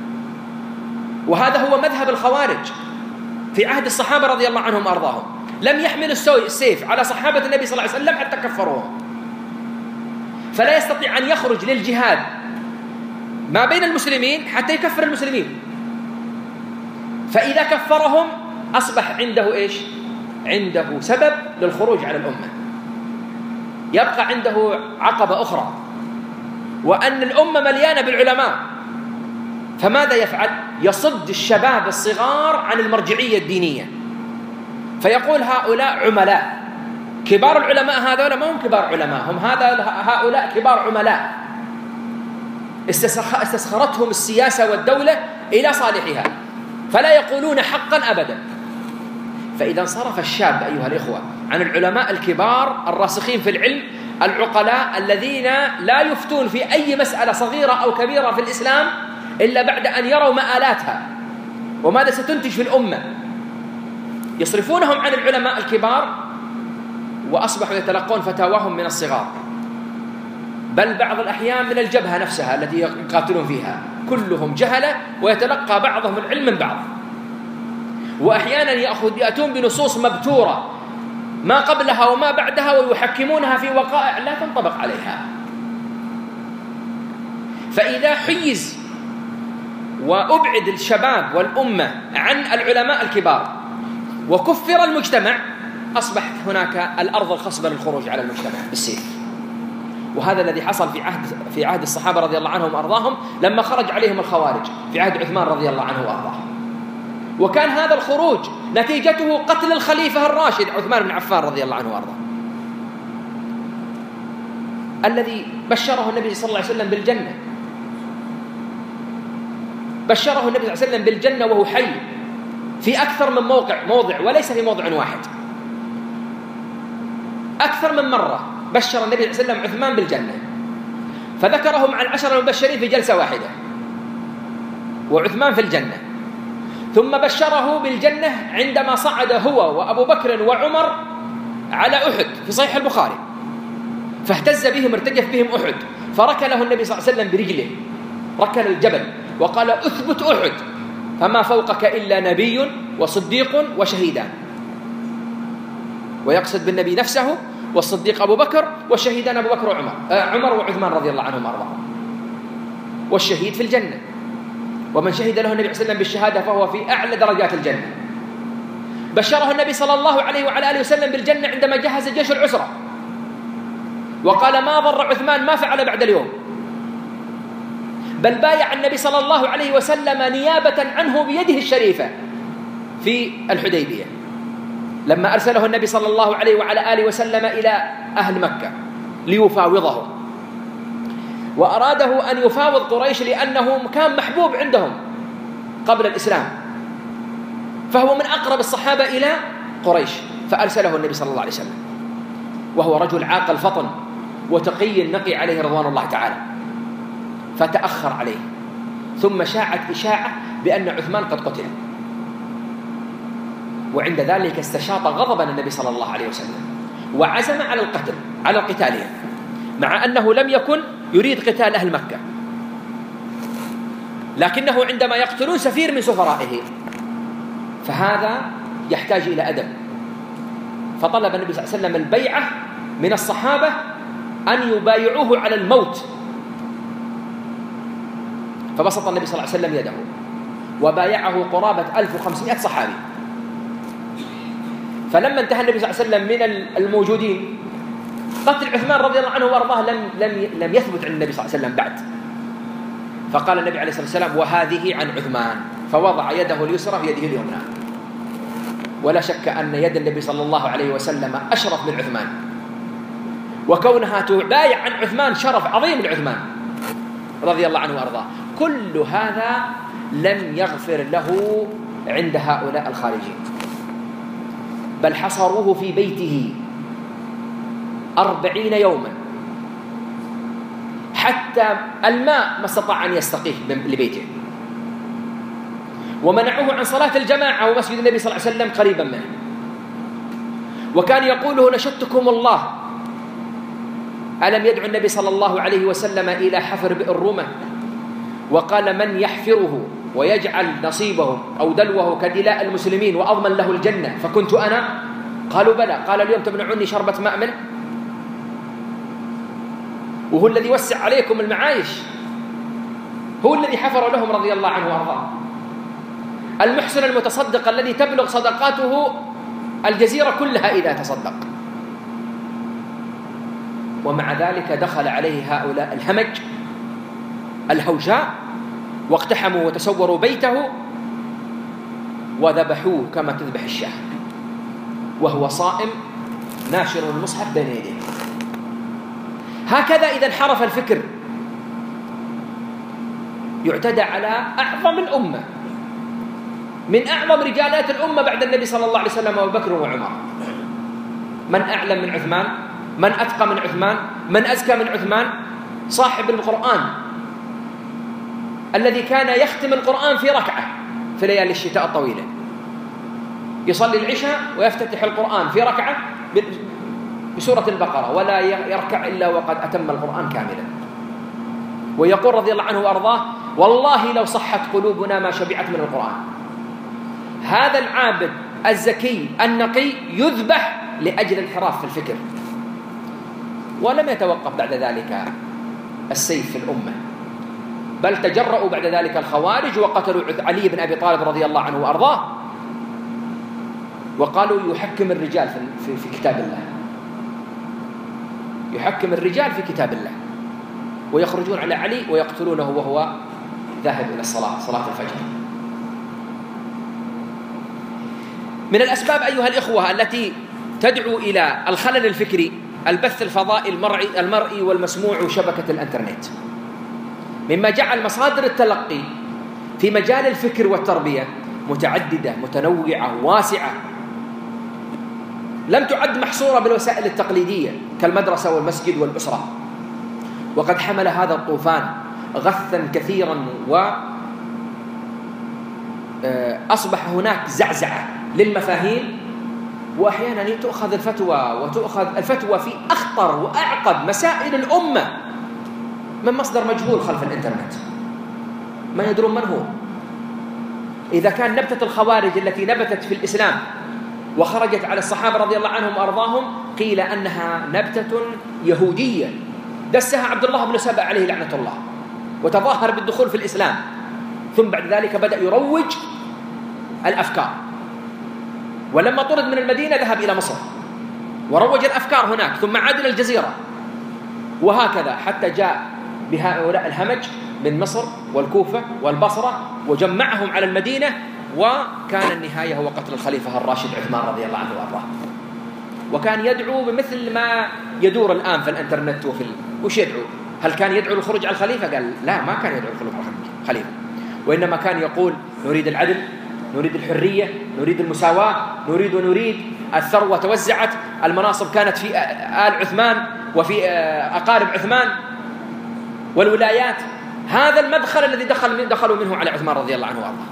وهذا هو مذهب الخوارج في عهد الصحابة رضي الله عنهم وأرضاهم. لم يحمل السيف على صحابة النبي صلى الله عليه وسلم حتى كفروهم، فلا يستطيع أن يخرج للجهاد ما بين المسلمين حتى يكفر المسلمين. فإذا كفرهم أصبح عنده إيش؟ عنده سبب للخروج على الأمة. يبقى عنده عقبة أخرى، وأن الأمة مليانة بالعلماء. فماذا يفعل؟ يصد الشباب الصغار عن المرجعية الدينية، فيقول هؤلاء عملاء. كبار العلماء هذول ما هم كبار علماء، هم هذا هؤلاء كبار عملاء استسخرتهم السياسة والدولة إلى صالحها، فلا يقولون حقا أبدا. فإذا انصرف الشاب أيها الإخوة عن العلماء الكبار الراسخين في العلم العقلاء الذين لا يفتون في أي مسألة صغيرة أو كبيرة في الإسلام إلا بعد أن يروا مآلاتها وماذا ستنتج في الأمة، يصرفونهم عن العلماء الكبار وأصبحوا يتلقون فتاواهم من الصغار، بل بعض الأحيان من الجبهة نفسها التي يقاتلون فيها. كلهم جهلة ويتلقى بعضهم العلم من بعض. وأحيانا يأخذ يأتون بنصوص مبتورة ما قبلها وما بعدها ويحكمونها في وقائع لا تنطبق عليها. فإذا حيز وأبعد الشباب والأمة عن العلماء الكبار وكفر المجتمع، أصبحت هناك الأرض الخصبة للخروج على المجتمع بالسيف. وهذا الذي حصل في عهد في عهد الصحابة رضي الله عنهم وأرضاهم لما خرج عليهم الخوارج في عهد عثمان رضي الله عنه وأرضاه. وكان هذا الخروج نتيجته قتل الخليفة الراشد عثمان بن عفان رضي الله عنه وأرضاه، الذي بشره النبي صلى الله عليه وسلم بالجنة، بشره النبي صلى الله عليه وسلم بالجنة وهو حي في أكثر من موقع موضع وليس في موضع واحد، أكثر من مرة بشر النبي صلى الله عليه وسلم عثمان بالجنة، فذكرهم عن العشرة المبشرين في جلسة واحدة وعثمان في الجنة. ثم بشره بالجنة عندما صعد هو وأبو بكر وعمر على أحد في صحيح البخاري، فاهتز بهم ارتجف بهم أحد، فركله النبي صلى الله عليه وسلم برجله، ركل الجبل وقال أثبت أحد فما فوقك إلا نبي وصديق وشهيدان، ويقصد بالنبي نفسه، والصديق أبو بكر، والشهيدان أبو بكر وعمر آه عمر وعثمان رضي الله عنهم وأرضاهم، والشهيد في الجنة، ومن شهد له النبي صلى الله عليه وسلم بالشهادة فهو في أعلى درجات الجنة. بشره النبي صلى الله عليه وعلى آله وسلم بالجنة عندما جهز جيش العسرة وقال ما ضر عثمان ما فعل بعد اليوم، بل بايع النبي صلى الله عليه وسلم نيابة عنه بيده الشريفة في الحديبية لما أرسله النبي صلى الله عليه وعلى آله وسلم إلى أهل مكة ليفاوضهم، وأراده أن يفاوض قريش لأنه كان محبوب عندهم قبل الإسلام، فهو من أقرب الصحابة إلى قريش، فأرسله النبي صلى الله عليه وسلم وهو رجل عاقل فطن وتقي نقي عليه رضوان الله تعالى، فتأخر عليه. ثم شاعت إشاعة بأن عثمان قد قتل، وعند ذلك استشاط غضبا النبي صلى الله عليه وسلم وعزم على القتل على قتالهم، مع أنه لم يكن يريد قتال أهل مكة، لكنه عندما يقتلون سفير من سفرائه فهذا يحتاج إلى أدب، فطلب النبي صلى الله عليه وسلم البيعة من الصحابة أن يبايعوه على الموت، فبسط النبي صلى الله عليه وسلم يده وبايعه قرابة ألف وخمسمائة صحابي. فلما انتهى النبي صلى الله عليه وسلم من الموجودين قتل عثمان رضي الله عنه وارضاه لم لم لم يثبت عند النبي صلى الله عليه وسلم بعد، فقال النبي عليه الصلاة والسلام وهذه عن عثمان، فوضع يده اليسرى في يده اليمنى. ولا شك أن يد النبي صلى الله عليه وسلم أشرف من عثمان، وكونها تبايع عن عثمان شرف عظيم لعثمان رضي الله عنه وارضاه. كل هذا لم يغفر له عند هؤلاء الخارجين، بل حصروه في بيته أربعين يوما حتى الماء ما استطاع أن يستقيه لبيته، ومنعوه عن صلاة الجماعة ومسجد النبي صلى الله عليه وسلم قريبا منه، وكان يقوله نشدتكم الله. ألم يدعو النبي صلى الله عليه وسلم إلى حفر بئر رومة وقال من يحفره ويجعل نصيبه أو دلوه كدلاء المسلمين وأضمن له الجنة فكنت أنا؟ قالوا بلى. قال اليوم تمنعني شربة ماء منه؟ وهو الذي وسع عليكم المعايش، هو الذي حفر لهم رضي الله عنه وارضاه. المحسن المتصدق الذي تبلغ صدقاته الجزيرة كلها إذا تصدق، ومع ذلك دخل عليه هؤلاء الهمج الهوجاء واقتحموا وتسوروا بيته وذبحوه كما تذبح الشاة وهو صائم ناشر المصحف بين يديه. هكذا إذا انحرف الفكر يعتدى على أعظم الأمة، من أعظم رجالات الأمة بعد النبي صلى الله عليه وسلم أبو بكر وعمر. من أعلم من عثمان؟ من أتقى من عثمان؟ من أزكى من عثمان؟ صاحب القرآن الذي كان يختم القرآن في ركعة في ليالي الشتاء الطويلة، يصلي العشاء ويفتتح القرآن في ركعة بسورة البقرة ولا يركع إلا وقد أتم القرآن كاملا، ويقول رضي الله عنه وأرضاه والله لو صحت قلوبنا ما شبعت من القرآن. هذا العابد الزكي النقي يذبح لأجل انحراف في الفكر. ولم يتوقف بعد ذلك السيف في الأمة، بل تجرؤوا بعد ذلك الخوارج وقتلوا علي بن أبي طالب رضي الله عنه وأرضاه، وقالوا يحكم الرجال في, في كتاب الله، يحكم الرجال في كتاب الله، ويخرجون على علي ويقتلونه وهو ذاهب إلى الصلاة، صلاة الفجر. من الأسباب أيها الإخوة التي تدعو إلى الخلل الفكري البث الفضائي المرئي, المرئي والمسموع وشبكة الإنترنت، مما جعل مصادر التلقي في مجال الفكر والتربية متعددة متنوعة واسعة، لم تعد محصورة بالوسائل التقليدية كالمدرسة والمسجد والأسرة. وقد حمل هذا الطوفان غثا كثيرا، وأصبح هناك زعزعة للمفاهيم، وأحيانا تؤخذ الفتوى وتؤخذ الفتوى في أخطر وأعقد مسائل الأمة من مصدر مجهول خلف الإنترنت، ما يدرون من هو. إذا كان نبتة الخوارج التي نبتت في الإسلام وخرجت على الصحابة رضي الله عنهم وأرضاهم قيل أنها نبتة يهودية دسها عبد الله بن سبأ عليه لعنة الله وتظاهر بالدخول في الإسلام، ثم بعد ذلك بدأ يروج الأفكار، ولما طرد من المدينة ذهب إلى مصر وروج الأفكار هناك، ثم عاد إلى الجزيرة، وهكذا حتى جاء بهؤلاء الهمج من مصر والكوفة والبصرة وجمعهم على المدينة، وكان النهاية هو قتل الخليفة الراشد عثمان رضي الله عنه وأرضاه. وكان يدعو بمثل ما يدور الآن في الإنترنت وفي ال... وش يدعو؟ هل كان يدعو للخروج على الخليفة؟ قال لا، ما كان يدعو للخروج على الخليفة، وإنما كان يقول نريد العدل، نريد الحرية، نريد المساواة، نريد ونريد الثروة توزعت، المناصب كانت في آل عثمان وفي أقارب عثمان والولايات. هذا المدخل الذي دخل دخلوا منه على عثمان رضي الله عنه وارضاه.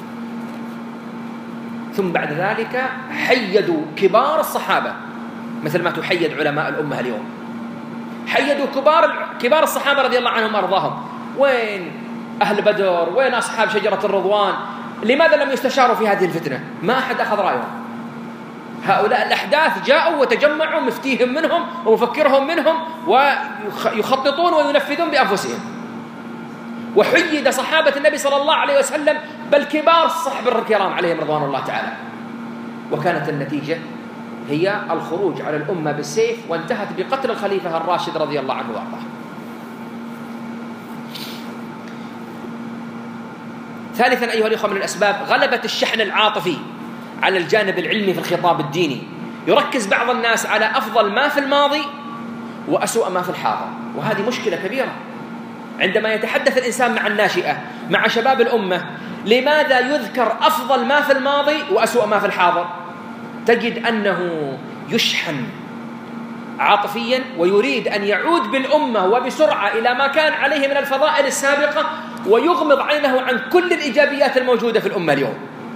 ثم بعد ذلك حيدوا كبار الصحابة مثل ما تحيد علماء الأمة اليوم، حيدوا كبار كبار الصحابة رضي الله عنهم وارضاهم. وين أهل بدر؟ وين أصحاب شجرة الرضوان؟ لماذا لم يستشاروا في هذه الفتنة؟ ما أحد أخذ رأيهم. هؤلاء الأحداث جاءوا وتجمعوا مفتيهم منهم ومفكرهم منهم ويخططون وينفذون بأنفسهم. وحيد صحابة النبي صلى الله عليه وسلم بل كبار الصحابة الكرام عليهم رضوان الله تعالى، وكانت النتيجة هي الخروج على الأمة بالسيف، وانتهت بقتل الخليفة الراشد رضي الله عنه وارضاه. ثالثا أيها الأخوة من الأسباب غلبة الشحن العاطفي على الجانب العلمي في الخطاب الديني. يركز بعض الناس على أفضل ما في الماضي وأسوأ ما في الحاضر، وهذه مشكلة كبيرة. عندما يتحدث الإنسان مع الناشئة مع شباب الأمة لماذا يذكر أفضل ما في الماضي وأسوأ ما في الحاضر؟ تجد أنه يشحن عاطفيا ويريد أن يعود بالأمة وبسرعة إلى ما كان عليه من الفضائل السابقة، ويغمض عينه عن كل الإيجابيات الموجودة في الأمة اليوم.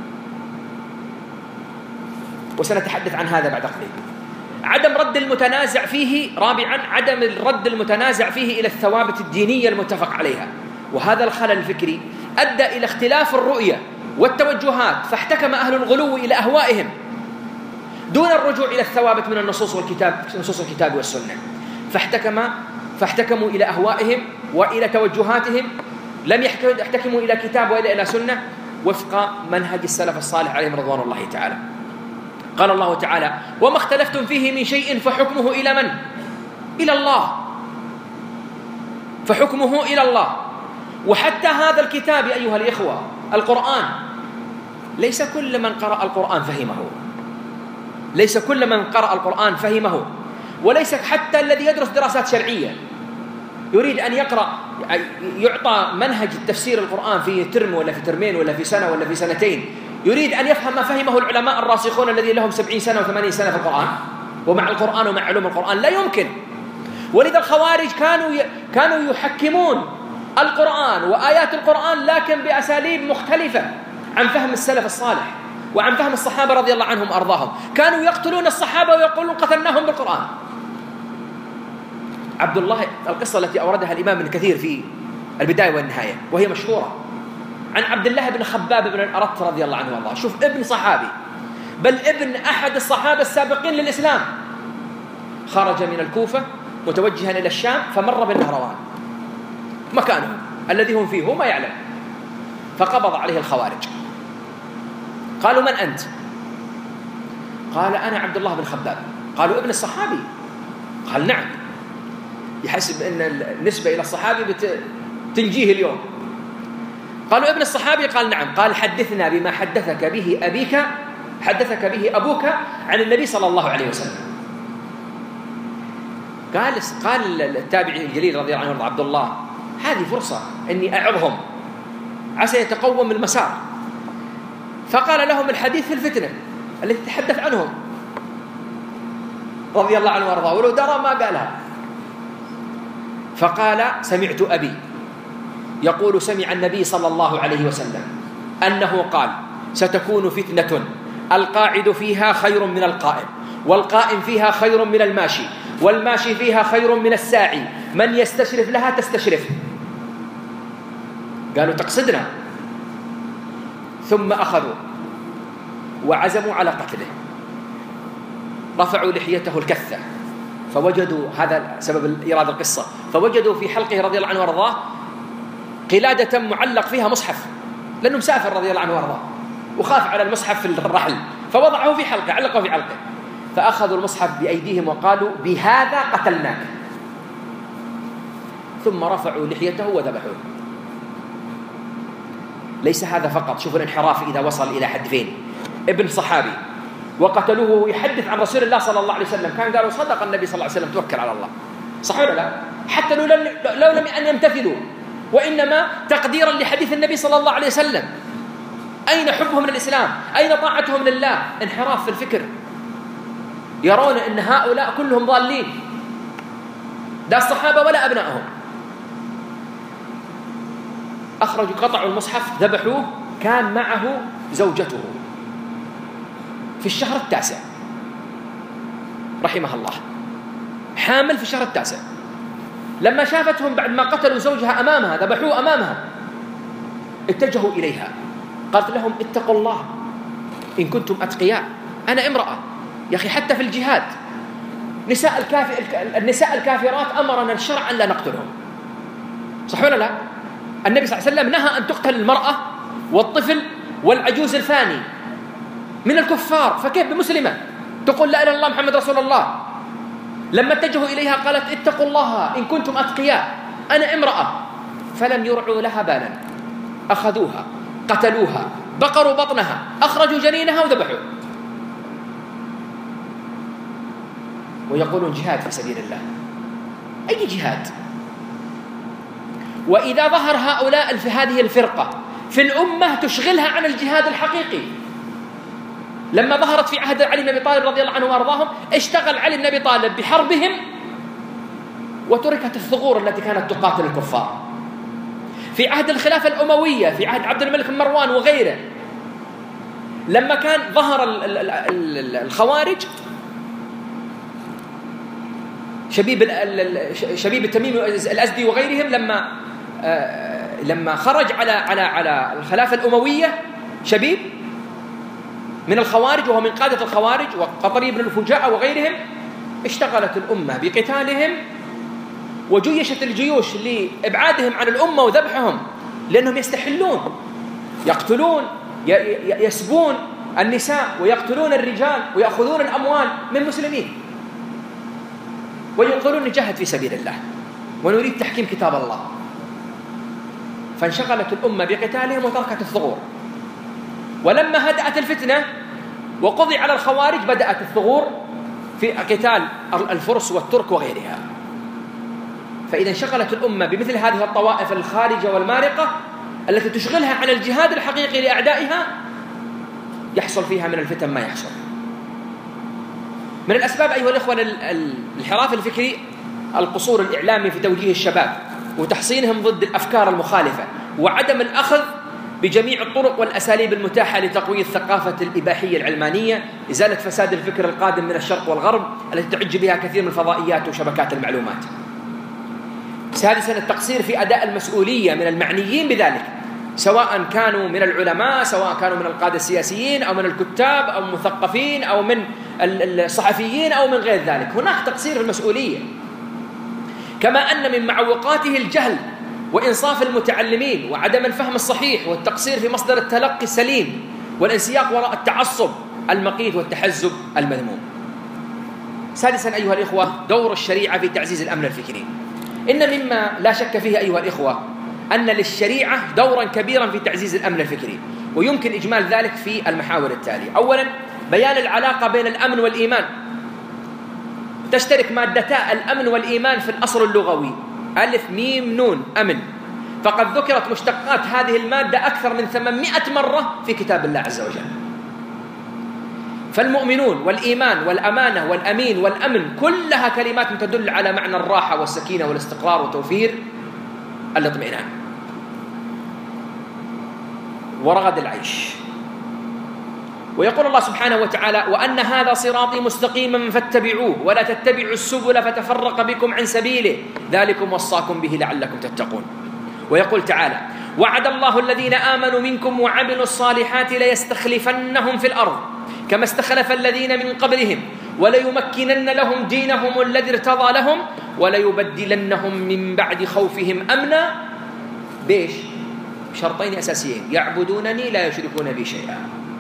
وسنتحدث عن هذا بعد قليل. عدم رد المتنازع فيه. رابعا عدم الرد المتنازع فيه إلى الثوابت الدينية المتفق عليها، وهذا الخلل الفكري أدى إلى اختلاف الرؤية والتوجهات، فاحتكم أهل الغلو إلى أهوائهم دون الرجوع إلى الثوابت من النصوص والكتاب نصوص الكتاب والسنة، فاحتكم فاحتكموا إلى أهوائهم وإلى توجهاتهم، لم يحتكموا إلى كتاب وإلى إلى سنة وفق منهج السلف الصالح عليهم رضوان الله تعالى. قال الله تعالى: وما اختلفتم فيه من شيء فحكمه إلى من؟ إلى الله، فحكمه إلى الله. وحتى هذا الكتاب أيها الإخوة القرآن ليس كل من قرأ القرآن فهمه، ليس كل من قرأ القرآن فهمه، وليس حتى الذي يدرس دراسات شرعية يريد أن يقرأ يعطى منهج تفسير القرآن في ترم ولا في ترمين ولا في سنة ولا في سنتين، يريد أن يفهم ما فهمه العلماء الراسخون الذين لهم سبعين سنة وثمانين سنة في القرآن ومع القرآن ومع علوم القرآن، لا يمكن. ولذا الخوارج كانوا كانوا يحكمون القرآن وآيات القرآن لكن بأساليب مختلفة عن فهم السلف الصالح وعن فهم الصحابة رضي الله عنهم وأرضاهم. كانوا يقتلون الصحابة ويقولون قتلناهم بالقرآن. عبد الله القصة التي أوردها الإمام ابن كثير في البداية والنهاية وهي مشهورة، عن عبد الله بن خباب بن الأرت رضي الله عنه وارضاه. شوف، ابن صحابي، بل ابن أحد الصحابة السابقين للإسلام، خرج من الكوفة متوجها إلى الشام، فمر بالنهروان مكانه الذي هم فيه، هو ما يعلم، فقبض عليه الخوارج. قالوا: من أنت؟ قال: أنا عبد الله بن خباب. قالوا: ابن الصحابي؟ قال: نعم. يحسب أن النسبة إلى الصحابي بتنجيه اليوم. قالوا: ابن الصحابي؟ قال: نعم. قال: حدثنا بما حدثك به أبيك حدثك به أبوك عن النبي صلى الله عليه وسلم. قال قال التابعي الجليل رضي الله عنه عبد الله: هذه فرصة أني أعظهم، عسى يتقوم المسار. فقال لهم الحديث في الفتنة التي تحدث عنهم رضي الله عنه وارضاه، ولو درى ما قالها. فقال: سمعت أبي يقول سمع النبي صلى الله عليه وسلم أنه قال: ستكون فتنة القاعد فيها خير من القائم، والقائم فيها خير من الماشي، والماشي فيها خير من الساعي، من يستشرف لها تستشرف. قالوا: تقصدنا؟ ثم أخذوا وعزموا على قتله. رفعوا لحيته الكثة، فوجدوا، هذا سبب إيراد القصة، فوجدوا في حلقه رضي الله عنه وارضاه قلادة معلق فيها مصحف، لأنه مسافر رضي الله عنه وارضاه وخاف على المصحف في الرحل، فوضعه في حلقه، علقه في حلقه. فأخذوا المصحف بأيديهم وقالوا: بهذا قتلناك. ثم رفعوا لحيته وذبحوه. ليس هذا فقط، شوفوا الانحراف إذا وصل إلى حد فين. ابن صحابي وقتلوه ويحدث عن رسول الله صلى الله عليه وسلم، كان قالوا: صدق النبي صلى الله عليه وسلم، توكل على الله. صح ولا لا؟ حتى لو لم, لو لم أن يمتثلوا، وإنما تقديرا لحديث النبي صلى الله عليه وسلم. أين حبهم للإسلام؟ أين طاعتهم لله؟ انحراف في الفكر، يرون أن هؤلاء كلهم ضالين، لا الصحابة ولا أبنائهم. أخرجوا، قطعوا المصحف، ذبحوه. كان معه زوجته في الشهر التاسع رحمها الله، حامل في الشهر التاسع. لما شافتهم بعد ما قتلوا زوجها أمامها، ذبحوه أمامها، اتجهوا إليها، قالت لهم: اتقوا الله إن كنتم أتقياء، أنا امرأة يا أخي، حتى في الجهاد نساء الكافر النساء الكافرات أمرنا الشرع أن لا نقتلهم. صح ولا لا؟ النبي صلى الله عليه وسلم نهى أن تقتل المرأة والطفل والعجوز الفاني من الكفار، فكيف بمسلمة تقول لا إله إلا الله محمد رسول الله؟ لما اتجهوا إليها قالت: اتقوا الله إن كنتم أتقياء، أنا امرأة. فلم يرعوا لها بالا، أخذوها، قتلوها، بقروا بطنها، أخرجوا جنينها وذبحوا. ويقولون جهاد في سبيل الله. أي جهاد؟ وإذا ظهر هؤلاء في هذه الفرقة في الأمة تشغلها عن الجهاد الحقيقي. لما ظهرت في عهد علي بن أبي طالب رضي الله عنه وارضاهم، اشتغل علي بن أبي طالب بحربهم وتركت الثغور التي كانت تقاتل الكفار. في عهد الخلافة الأموية، في عهد عبد الملك بن مروان وغيره، لما كان ظهر الخوارج، شبيب شبيب التميمي الأزدي وغيرهم، لما لما خرج على على على الخلافة الأموية شبيب من الخوارج، وهو من قادة الخوارج، وقطري بن الفجاء وغيرهم، اشتغلت الأمة بقتالهم، وجيشت الجيوش لإبعادهم عن الأمة وذبحهم، لأنهم يستحلون، يقتلون، يسبون النساء ويقتلون الرجال ويأخذون الأموال من المسلمين، ويقولون نجاهد في سبيل الله ونريد تحكيم كتاب الله. فانشغلت الأمة بقتالهم وتركت الثغور. ولما هدأت الفتنة وقضي على الخوارج، بدأت الثغور في قتال الفرس والترك وغيرها. فإذا انشغلت الأمة بمثل هذه الطوائف الخارجة والمارقة التي تشغلها عن الجهاد الحقيقي لأعدائها، يحصل فيها من الفتن ما يحصل. من الأسباب أيها الإخوة الانحراف الفكري القصور الإعلامي في توجيه الشباب وتحصينهم ضد الأفكار المخالفة، وعدم الأخذ بجميع الطرق والأساليب المتاحة لتقوية الثقافة الإباحية العلمانية، إزالة فساد الفكر القادم من الشرق والغرب التي تعج بها كثير من الفضائيات وشبكات المعلومات. سادسا، التقصير في أداء المسؤولية من المعنيين بذلك، سواء كانوا من العلماء، سواء كانوا من القادة السياسيين أو من الكتاب أو المثقفين أو من الصحفيين أو من غير ذلك. هناك تقصير في المسؤولية، كما أن من معوقاته الجهل وإنصاف المتعلمين وعدم الفهم الصحيح والتقصير في مصدر التلقي السليم والانسياق وراء التعصب المقيت والتحزب المذموم. سادسا أيها الإخوة، دور الشريعة في تعزيز الأمن الفكري. إن مما لا شك فيه أيها الإخوة أن للشريعة دورا كبيرا في تعزيز الأمن الفكري، ويمكن إجمال ذلك في المحاور التالية. أولا، بيان العلاقة بين الأمن والإيمان. تشترك مادتا الأمن والإيمان في الأصل اللغوي، ألف ميم نون أمن، فقد ذكرت مشتقات هذه المادة أكثر من ثمانمائة مرة في كتاب الله عز وجل. فالمؤمنون والإيمان والأمانة والأمين والأمن كلها كلمات تدل على معنى الراحة والسكينة والاستقرار وتوفير الاطمئنان ورغد العيش. ويقول الله سبحانه وتعالى: وأن هذا صراطي مستقيما فاتبعوه ولا تتبعوا السبل فتفرق بكم عن سبيله ذلكم وصاكم به لعلكم تتقون. ويقول تعالى: وعد الله الذين آمنوا منكم وعملوا الصالحات ليستخلفنهم في الأرض كما استخلف الذين من قبلهم وليمكنن لهم دينهم الذي ارتضى لهم وليبدلنهم من بعد خوفهم أمنا بيش شرطين أساسيين: يعبدونني لا يشركون بي شيئا.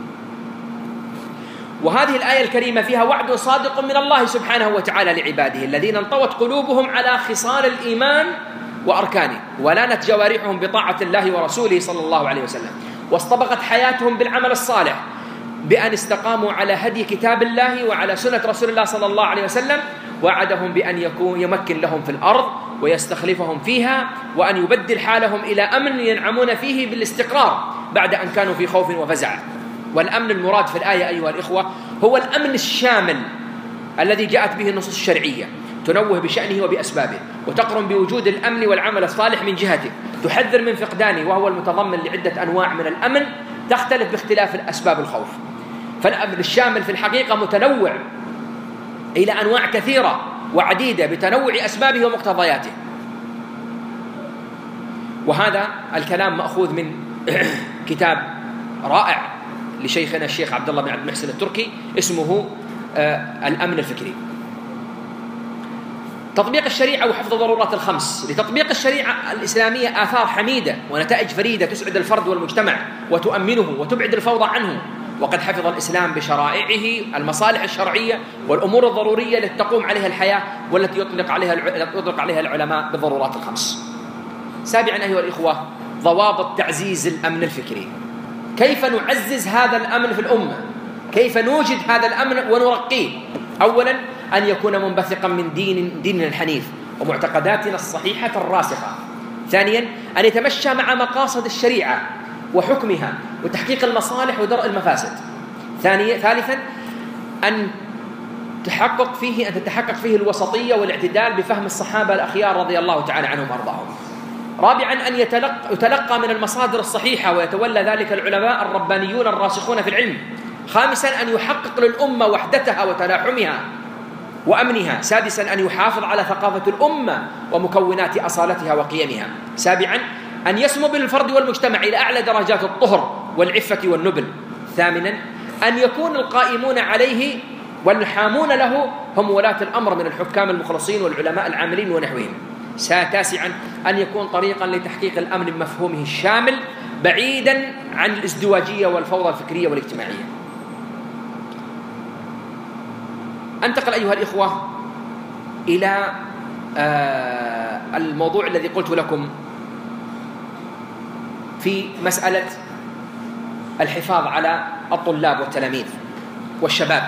وهذه الآية الكريمة فيها وعد صادق من الله سبحانه وتعالى لعباده الذين انطوت قلوبهم على خصال الإيمان وأركانه، ولانت جوارحهم بطاعة الله ورسوله صلى الله عليه وسلم، واصطبغت حياتهم بالعمل الصالح بأن استقاموا على هدي كتاب الله وعلى سنة رسول الله صلى الله عليه وسلم. وعدهم بأن يكون يمكن لهم في الأرض ويستخلفهم فيها، وأن يبدل حالهم إلى أمن ينعمون فيه بالاستقرار بعد أن كانوا في خوف وفزع. والأمن المراد في الآية أيها الإخوة هو الأمن الشامل الذي جاءت به النصوص الشرعية، تنوه بشأنه وبأسبابه، وتقرن بوجود الأمن والعمل الصالح من جهته، تحذر من فقدانه وهو المتضمن لعدة أنواع من الأمن تختلف باختلاف الأسباب الخوف. فالأمن الشامل في الحقيقة متنوع إلى أنواع كثيرة وعديدة بتنوع أسبابه ومقتضياته. وهذا الكلام مأخوذ من كتاب رائع لشيخنا الشيخ عبد الله بن عبد المحسن التركي اسمه الأمن الفكري. تطبيق الشريعة وحفظ ضرورات الخمس. لتطبيق الشريعة الإسلامية آثار حميدة ونتائج فريدة تسعد الفرد والمجتمع وتؤمنه وتبعد الفوضى عنه. وقد حفظ الإسلام بشرائعه المصالح الشرعية والأمور الضرورية التي تقوم عليها الحياة والتي يطلق عليها يطلق عليها العلماء بالضرورات الخمس. سابعا أيها الإخوة، ضوابط تعزيز الأمن الفكري. كيف نعزز هذا الأمن في الأمة؟ كيف نوجد هذا الأمن ونرقيه؟ أولا، أن يكون منبثقا من دين ديننا الحنيف ومعتقداتنا الصحيحة الراسخة. ثانيا، أن يتمشى مع مقاصد الشريعة وحكمها وتحقيق المصالح ودرء المفاسد. ثانيا ثالثا، أن تحقق فيه أن تتحقق فيه الوسطية والاعتدال بفهم الصحابة الأخيار رضي الله تعالى عنهم وأرضاهم. رابعا، أن يتلقى, يتلقى من المصادر الصحيحة ويتولى ذلك العلماء الربانيون الراسخون في العلم. خامسا، أن يحقق للأمة وحدتها وتلاحمها وأمنها. سادسا، أن يحافظ على ثقافة الأمة ومكونات أصالتها وقيمها. سابعا، أن يسمو بالفرد والمجتمع إلى أعلى درجات الطهر والعفة والنبل. ثامنا، أن يكون القائمون عليه والحامون له هم ولاة الأمر من الحكام المخلصين والعلماء العاملين ونحوهم. تاسعا، أن يكون طريقا لتحقيق الأمن بمفهومه الشامل بعيدا عن الازدواجية والفوضى الفكرية والاجتماعية. أنتقل أيها الإخوة إلى آه الموضوع الذي قلت لكم في مسألة الحفاظ على الطلاب والتلاميذ والشباب،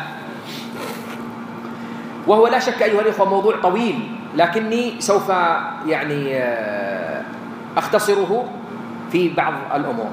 وهو لا شك أيها الإخوة موضوع طويل، لكني سوف يعني أختصره في بعض الأمور.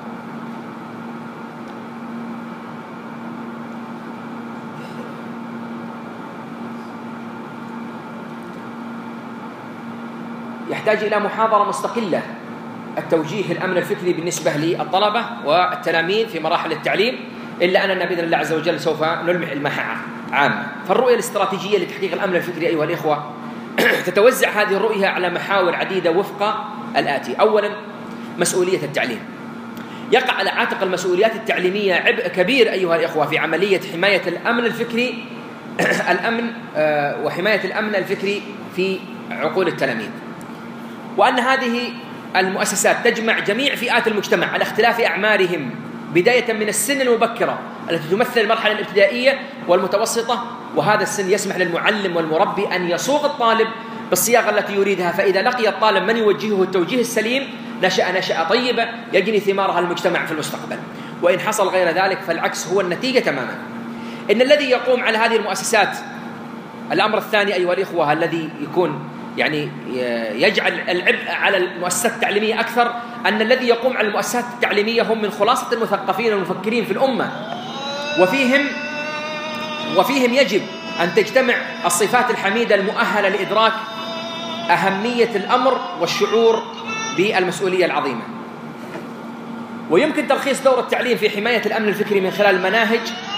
يحتاج إلى محاضرة مستقلة التوجيه الأمن الفكري بالنسبة للطلبة والتلاميذ في مراحل التعليم، إلا أننا بإذن الله عز وجل سوف نلمح المحة عامة. فالرؤية الاستراتيجية لتحقيق الأمن الفكري أيها الإخوة تتوزع هذه الرؤية على محاور عديدة وفق الآتي. أولا، مسؤولية التعليم. يقع على عاتق المسؤوليات التعليمية عبء كبير أيها الإخوة في عملية حماية الأمن الفكري الأمن وحماية الأمن الفكري في عقول التلاميذ، وأن هذه المؤسسات تجمع جميع فئات المجتمع على اختلاف أعمارهم، بداية من السن المبكرة التي تمثل المرحلة الابتدائية والمتوسطة، وهذا السن يسمح للمعلم والمربي أن يصوغ الطالب بالصياغة التي يريدها، فإذا لقي الطالب من يوجهه التوجيه السليم نشأ نشأة طيبة يجني ثمارها المجتمع في المستقبل. وإن حصل غير ذلك فالعكس هو النتيجة تماما. إن الذي يقوم على هذه المؤسسات، الأمر الثاني أيها الإخوة الذي يكون يعني يجعل العبء على المؤسسات التعليمية أكثر، أن الذي يقوم على المؤسسات التعليمية هم من خلاصة المثقفين والمفكرين في الأمة، وفيهم وفيهم يجب أن تجتمع الصفات الحميدة المؤهلة لإدراك أهمية الأمر والشعور بالمسؤولية العظيمة. ويمكن تلخيص دور التعليم في حماية الأمن الفكري من خلال المناهج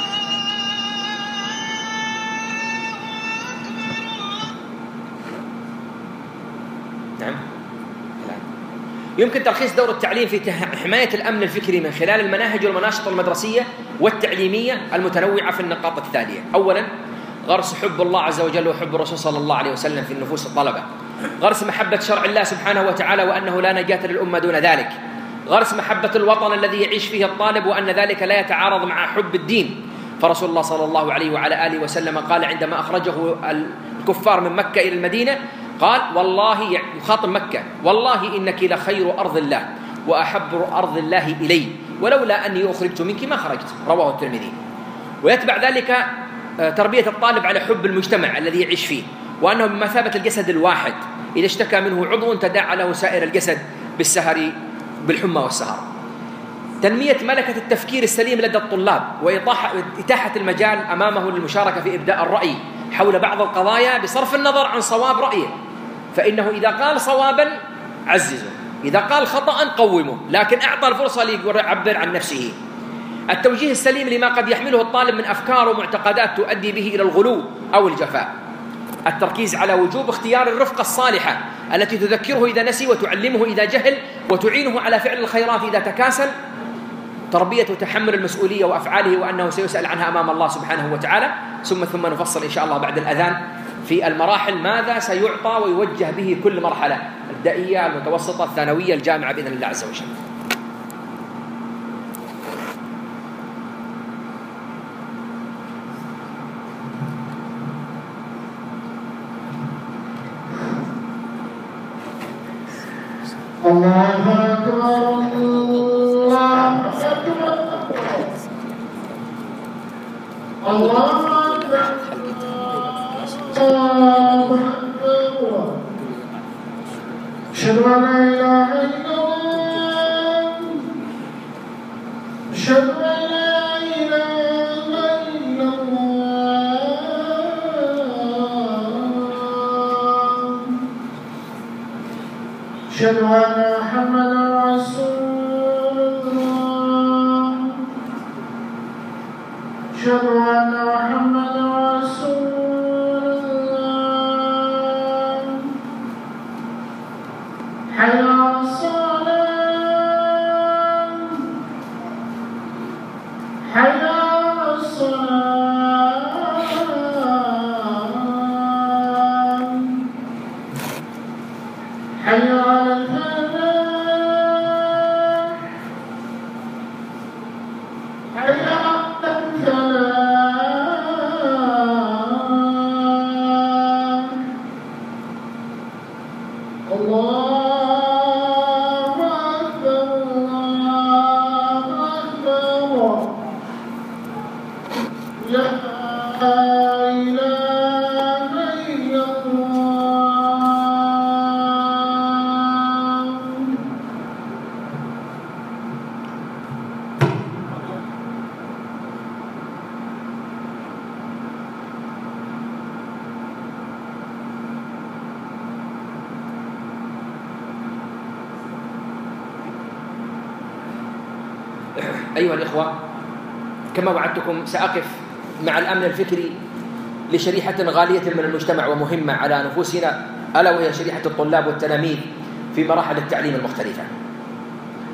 نعم يمكن تلخيص دور التعليم في حماية الأمن الفكري من خلال المناهج والمناشط المدرسية والتعليمية المتنوعة في النقاط التالية. أولا، غرس حب الله عز وجل وحب الرسول صلى الله عليه وسلم في نفوس الطلبة، غرس محبة شرع الله سبحانه وتعالى وأنه لا نجاة للأمة دون ذلك، غرس محبة الوطن الذي يعيش فيه الطالب وأن ذلك لا يتعارض مع حب الدين، فرسول الله صلى الله عليه وعلى آله وسلم قال عندما أخرجه الكفار من مكة إلى المدينة قال والله يخاطب مكة والله إنك لخير أرض الله وأحب أرض الله إلي ولولا أني أخرجت منك ما خرجت، رواه الترمذي. ويتبع ذلك تربية الطالب على حب المجتمع الذي يعيش فيه، وأنه بمثابة الجسد الواحد إذا اشتكى منه عضو تداعى له سائر الجسد بالسهر بالحمى والسهر. تنمية ملكة التفكير السليم لدى الطلاب وإتاحة المجال أمامه للمشاركة في إبداء الرأي حول بعض القضايا بصرف النظر عن صواب رأيه، فإنه إذا قال صوابا عززه، إذا قال خطأ قومه، لكن أعطى الفرصة ليعبر عن نفسه. التوجيه السليم لما قد يحمله الطالب من أفكار ومعتقدات تؤدي به إلى الغلو أو الجفاء. التركيز على وجوب اختيار الرفقة الصالحة التي تذكره إذا نسي وتعلمه إذا جهل وتعينه على فعل الخيرات إذا تكاسل. تربية وتحمل المسؤولية وأفعاله وأنه سيسأل عنها أمام الله سبحانه وتعالى. ثم ثم نفصل إن شاء الله بعد الأذان في المراحل ماذا سيعطى ويوجه به كل مرحلة، الابتدائية، المتوسطة، الثانوية، الجامعة بإذن الله عز وجل. الله أكبر الله أكبر الله أكبر الله أكبر أشهد أن لا إله إلا الله أشهد أن لا إله إلا الله أشهد أن محمدا رسول الله أشهد أن محمدا رسول الله حي على الصلاة حي على الصلاة حي على الفلاح حي على الفلاح الله أكبر الله أكبر لا إله إلا الله. أيها الإخوة، كما وعدتكم سأقف مع الأمن الفكري لشريحة غالية من المجتمع ومهمة على نفوسنا، ألا وهي شريحة الطلاب والتلاميذ في مراحل التعليم المختلفة.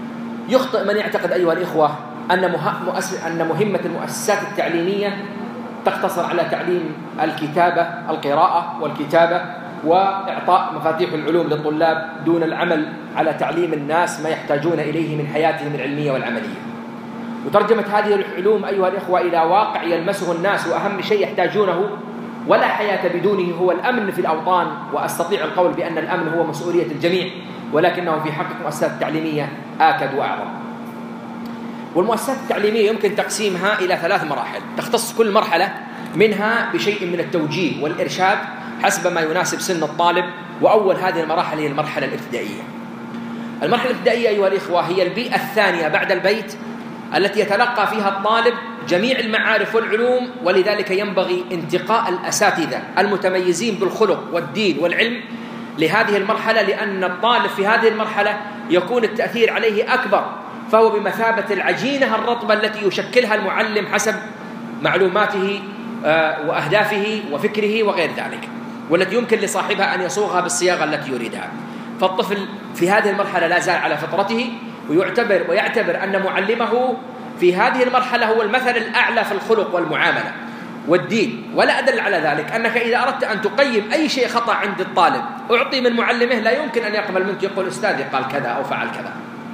يخطئ من يعتقد أيها الإخوة أن أن مهمة المؤسسات التعليمية تقتصر على تعليم الكتابة، القراءة والكتابة، وإعطاء مفاتيح العلوم للطلاب دون العمل على تعليم الناس ما يحتاجون إليه من حياتهم العلمية والعملية. وترجمة هذه العلوم أيها الإخوة إلى واقع يلمسه الناس، وأهم شيء يحتاجونه ولا حياة بدونه هو الأمن في الأوطان. وأستطيع القول بأن الأمن هو مسؤولية الجميع، ولكنه في حق المؤسسات التعليمية آكد وأعظم. والمؤسسات التعليمية يمكن تقسيمها إلى ثلاث مراحل، تختص كل مرحلة منها بشيء من التوجيه والإرشاد حسب ما يناسب سن الطالب. وأول هذه المراحل هي المرحلة الابتدائية. المرحلة الابتدائية أيها الإخوة هي البيئة الثانية بعد البيت التي يتلقى فيها الطالب جميع المعارف والعلوم، ولذلك ينبغي انتقاء الأساتذة المتميزين بالخلق والدين والعلم لهذه المرحلة، لأن الطالب في هذه المرحلة يكون التأثير عليه أكبر، فهو بمثابة العجينة الرطبة التي يشكلها المعلم حسب معلوماته وأهدافه وفكره وغير ذلك، والتي يمكن لصاحبها أن يصوغها بالصياغة التي يريدها. فالطفل في هذه المرحلة لا زال على فطرته، ويعتبر ويعتبر أن معلمه في هذه المرحلة هو المثل الأعلى في الخلق والمعاملة والدين. ولا أدل على ذلك أنك إذا أردت أن تقيم أي شيء خطأ عند الطالب أعطي من معلمه لا يمكن أن يقبل منك، يقول أستاذي قال كذا أو فعل كذا.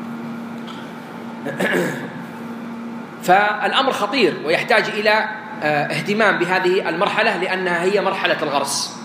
فالأمر خطير ويحتاج إلى اهتمام بهذه المرحلة لأنها هي مرحلة الغرس.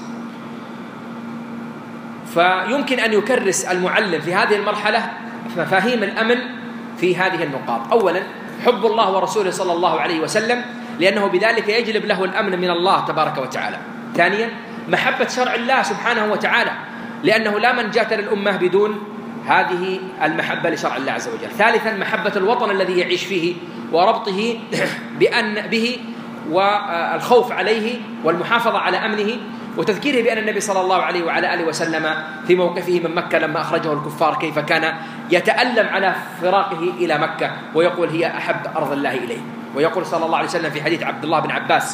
فيمكن أن يكرس المعلم في هذه المرحلة مفاهيم الأمن في هذه النقاط. أولا حب الله ورسوله صلى الله عليه وسلم، لأنه بذلك يجلب له الأمن من الله تبارك وتعالى. ثانيا محبة شرع الله سبحانه وتعالى، لأنه لا منجاة للأمة بدون هذه المحبة لشرع الله عز وجل. ثالثا محبة الوطن الذي يعيش فيه وربطه بأن به والخوف عليه والمحافظة على أمنه، وتذكيره بأن النبي صلى الله عليه وعلى آله وسلم في موقفه من مكة لما أخرجه الكفار كيف كان يتألم على فراقه إلى مكة ويقول هي أحب أرض الله إليه. ويقول صلى الله عليه وسلم في حديث عبد الله بن عباس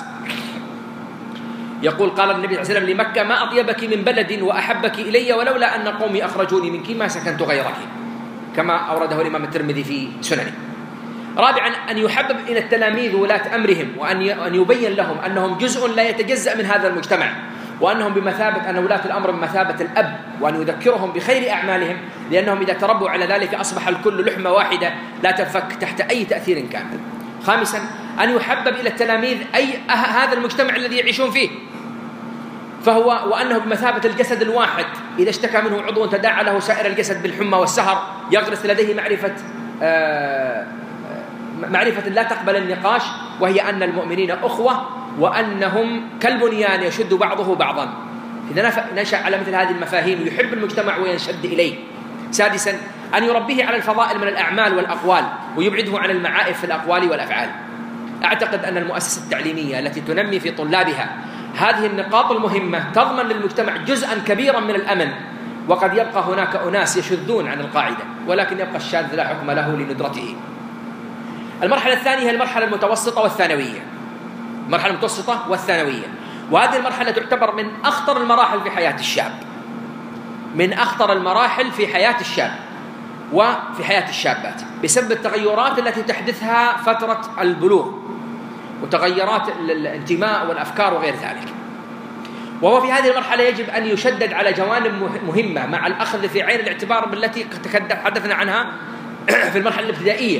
يقول قال النبي صلى الله عليه وسلم لمكة ما أطيبك من بلد وأحبك إلي ولولا أن قومي أخرجوني منك ما سكنت غيرك، كما أورده الإمام الترمذي في سننه. رابعا أن يحبب إلى التلاميذ ولاة أمرهم، وأن يبين لهم أنهم جزء لا يتجزأ من هذا المجتمع، وأنهم بمثابة أن ولاة الأمر بمثابة الأب، وأن يذكرهم بخير أعمالهم، لأنهم إذا تربوا على ذلك أصبح الكل لحمة واحدة لا تنفك تحت أي تأثير كان. خامسا أن يحبب إلى التلاميذ أي هذا المجتمع الذي يعيشون فيه، فهو وأنه بمثابة الجسد الواحد، إذا اشتكى منه عضو تداعى له سائر الجسد بالحمى والسهر، يغرس لديه معرفة آه معرفة لا تقبل النقاش، وهي أن المؤمنين أخوة وأنهم كالبنيان يشد بعضه بعضا. إذا نشأ على مثل هذه المفاهيم يحب المجتمع وينشد إليه. سادسا أن يربيه على الفضائل من الأعمال والأقوال، ويبعده عن المعائب في الأقوال والأفعال. أعتقد أن المؤسسة التعليمية التي تنمي في طلابها هذه النقاط المهمة تضمن للمجتمع جزءا كبيرا من الأمن. وقد يبقى هناك أناس يشذون عن القاعدة، ولكن يبقى الشاذ لا حكم له لندرته. المرحلة الثانية هي المرحلة المتوسطة والثانوية. المرحلة المتوسطة والثانوية، وهذه المرحلة تعتبر من أخطر المراحل في حياة الشاب، من أخطر المراحل في حياة الشاب وفي حياة الشابات، بسبب التغيرات التي تحدثها فترة البلوغ وتغيرات الانتماء والأفكار وغير ذلك. وهو في هذه المرحلة يجب أن يشدد على جوانب مهمة مع الأخذ في عين الاعتبار بالتي تحدثنا عنها في المرحلة الابتدائية،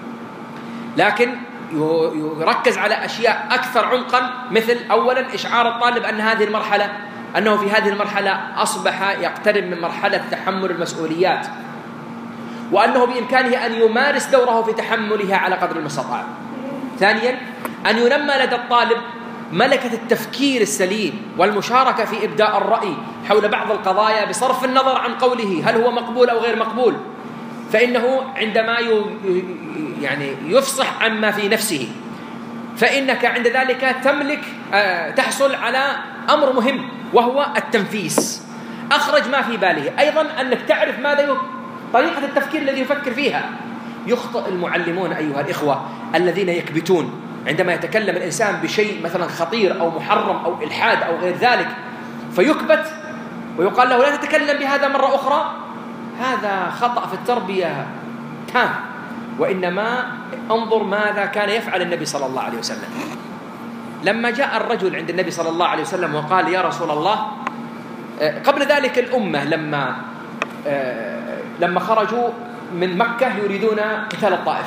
لكن يركز على أشياء أكثر عمقا، مثل أولا إشعار الطالب أن هذه المرحلة أنه في هذه المرحلة أصبح يقترب من مرحلة تحمل المسؤوليات، وأنه بإمكانه أن يمارس دوره في تحملها على قدر المستطاع. ثانيا أن ينمى لدى الطالب ملكة التفكير السليم والمشاركة في إبداء الرأي حول بعض القضايا بصرف النظر عن قوله هل هو مقبول أو غير مقبول، فإنه عندما يعني يفصح عما في نفسه فإنك عند ذلك تملك تحصل على أمر مهم وهو التنفيس. أخرج ما في باله، أيضا أنك تعرف ماذا طريقة التفكير الذي يفكر فيها. يخطئ المعلمون أيها الإخوة الذين يكبتون عندما يتكلم الإنسان بشيء مثلا خطير أو محرم أو إلحاد أو غير ذلك، فيكبت ويقال له لا تتكلم بهذا مرة أخرى. هذا خطأ في التربية تام. وإنما انظر ماذا كان يفعل النبي صلى الله عليه وسلم. لما جاء الرجل عند النبي صلى الله عليه وسلم وقال يا رسول الله، قبل ذلك الأمة لما لما خرجوا من مكة يريدون قتال الطائف،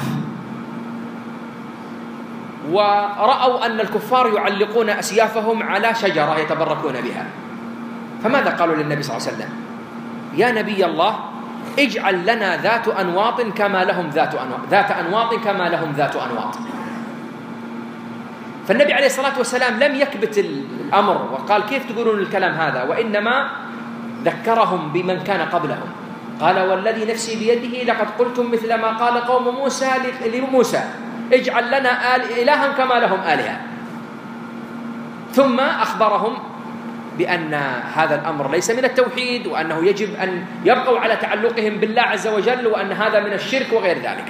ورأوا أن الكفار يعلقون أسيافهم على شجرة يتبركون بها، فماذا قالوا للنبي صلى الله عليه وسلم؟ يا نبي الله اجعل لنا ذات أنواط كما لهم ذات أنواط ذات أنواط كما لهم ذات أنواط. فالنبي عليه الصلاة والسلام لم يكبت الأمر وقال كيف تقولون الكلام هذا، وإنما ذكرهم بمن كان قبلهم. قال والذي نفسي بيده لقد قلتم مثل ما قال قوم موسى لموسى اجعل لنا إلها كما لهم آلهة. ثم أخبرهم بأن هذا الأمر ليس من التوحيد، وأنه يجب أن يبقوا على تعلقهم بالله عز وجل، وأن هذا من الشرك وغير ذلك.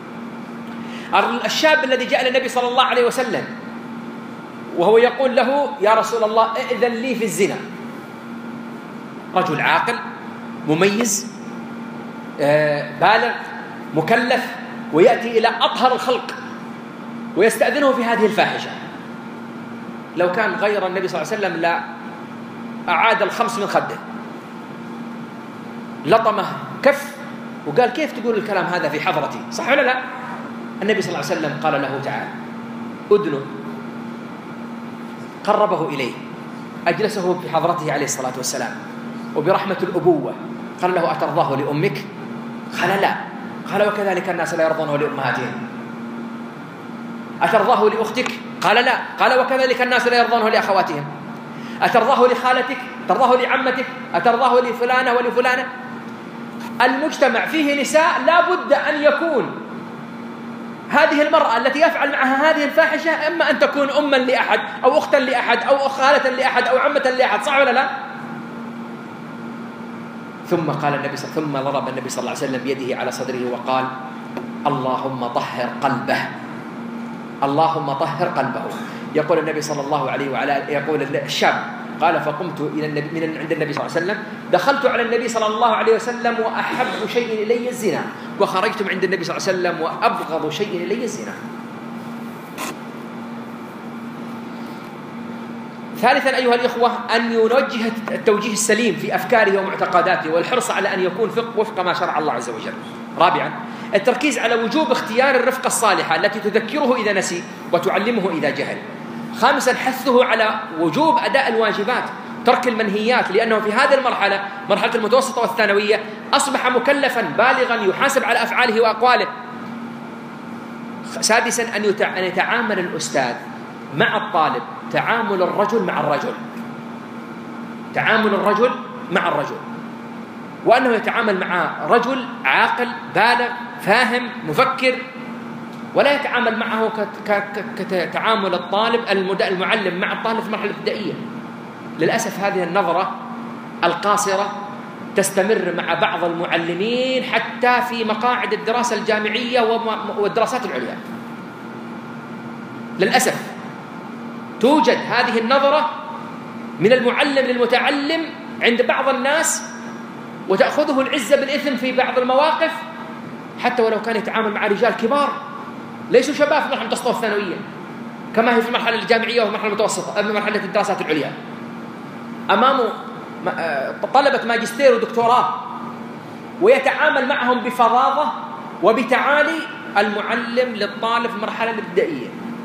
الشاب الذي جاء للنبي صلى الله عليه وسلم وهو يقول له يا رسول الله ائذن لي في الزنا، رجل عاقل مميز بالغ مكلف، ويأتي إلى أطهر الخلق ويستأذنه في هذه الفاحشة. لو كان غير النبي صلى الله عليه وسلم لا أعاد الخمس من خده، لطمه كف وقال كيف تقول الكلام هذا في حضرتي، صح ولا لا؟ النبي صلى الله عليه وسلم قال له تعالى أدنه، قربه إليه، أجلسه في حضرته عليه الصلاة والسلام، وبرحمة الأبوة قال له أترضاه لأمك؟ قال لا. قال وكذلك الناس لا يرضونه لأمهاتهم. أترضاه لأختك؟ قال لا. قال وكذلك الناس لا يرضونه لأخواتهم. أترضاه لخالتك؟ ترضاه لعمتك؟ أترضاه لفلانة ولفلانة؟ المجتمع فيه نساء لا بد أن يكون هذه المرأة التي يفعل معها هذه الفاحشة إما أن تكون أما لأحد أو أختا لأحد أو خالة لأحد أو عمة لأحد، صح ولا لا؟ ثم قال النبي ثم ضرب النبي صلى الله عليه وسلم بيده على صدره وقال اللهم طهر قلبه، اللهم طهر قلبه. يقول النبي صلى الله عليه وعلى يقول الشاب قال فقمت إلى النبي من عند النبي صلى الله عليه وسلم، دخلت على النبي صلى الله عليه وسلم وأحب شيء إلي الزنا، وخرجت من عند النبي صلى الله عليه وسلم وأبغض شيء إلي الزنا. ثالثا أيها الإخوة أن يوجه التوجيه السليم في أفكاره ومعتقداته، والحرص على أن يكون وفق ما شرع الله عز وجل. رابعا التركيز على وجوب اختيار الرفقة الصالحة التي تذكره إذا نسي وتعلمه إذا جهل. خامسا حثه على وجوب أداء الواجبات، ترك المنهيات، لأنه في هذه المرحلة مرحلة المتوسطة والثانوية أصبح مكلفا بالغا يحاسب على أفعاله وأقواله. سادسا أن يتعامل الأستاذ مع الطالب تعامل الرجل مع الرجل، تعامل الرجل مع الرجل، وأنه يتعامل مع رجل عاقل بالغ فاهم مفكر، ولا يتعامل معه كتعامل الطالب المعلم مع الطالب في المرحلة الابتدائية. للأسف هذه النظرة القاصرة تستمر مع بعض المعلمين حتى في مقاعد الدراسة الجامعية والدراسات العليا. للأسف توجد هذه النظرة من المعلم للمتعلم عند بعض الناس، وتأخذه العزة بالإثم في بعض المواقف، حتى ولو كان يتعامل مع رجال كبار ليسوا شباب في المرحلة المتوسطة والثانوية، كما هي في المرحلة الجامعية وفي المرحلة المتوسطة قبل مرحلة الدراسات العليا. أمامه طلبة ماجستير ودكتوراه ويتعامل معهم بفظاظة وبتعالي المعلم للطالب في المرحلة الابتدائية،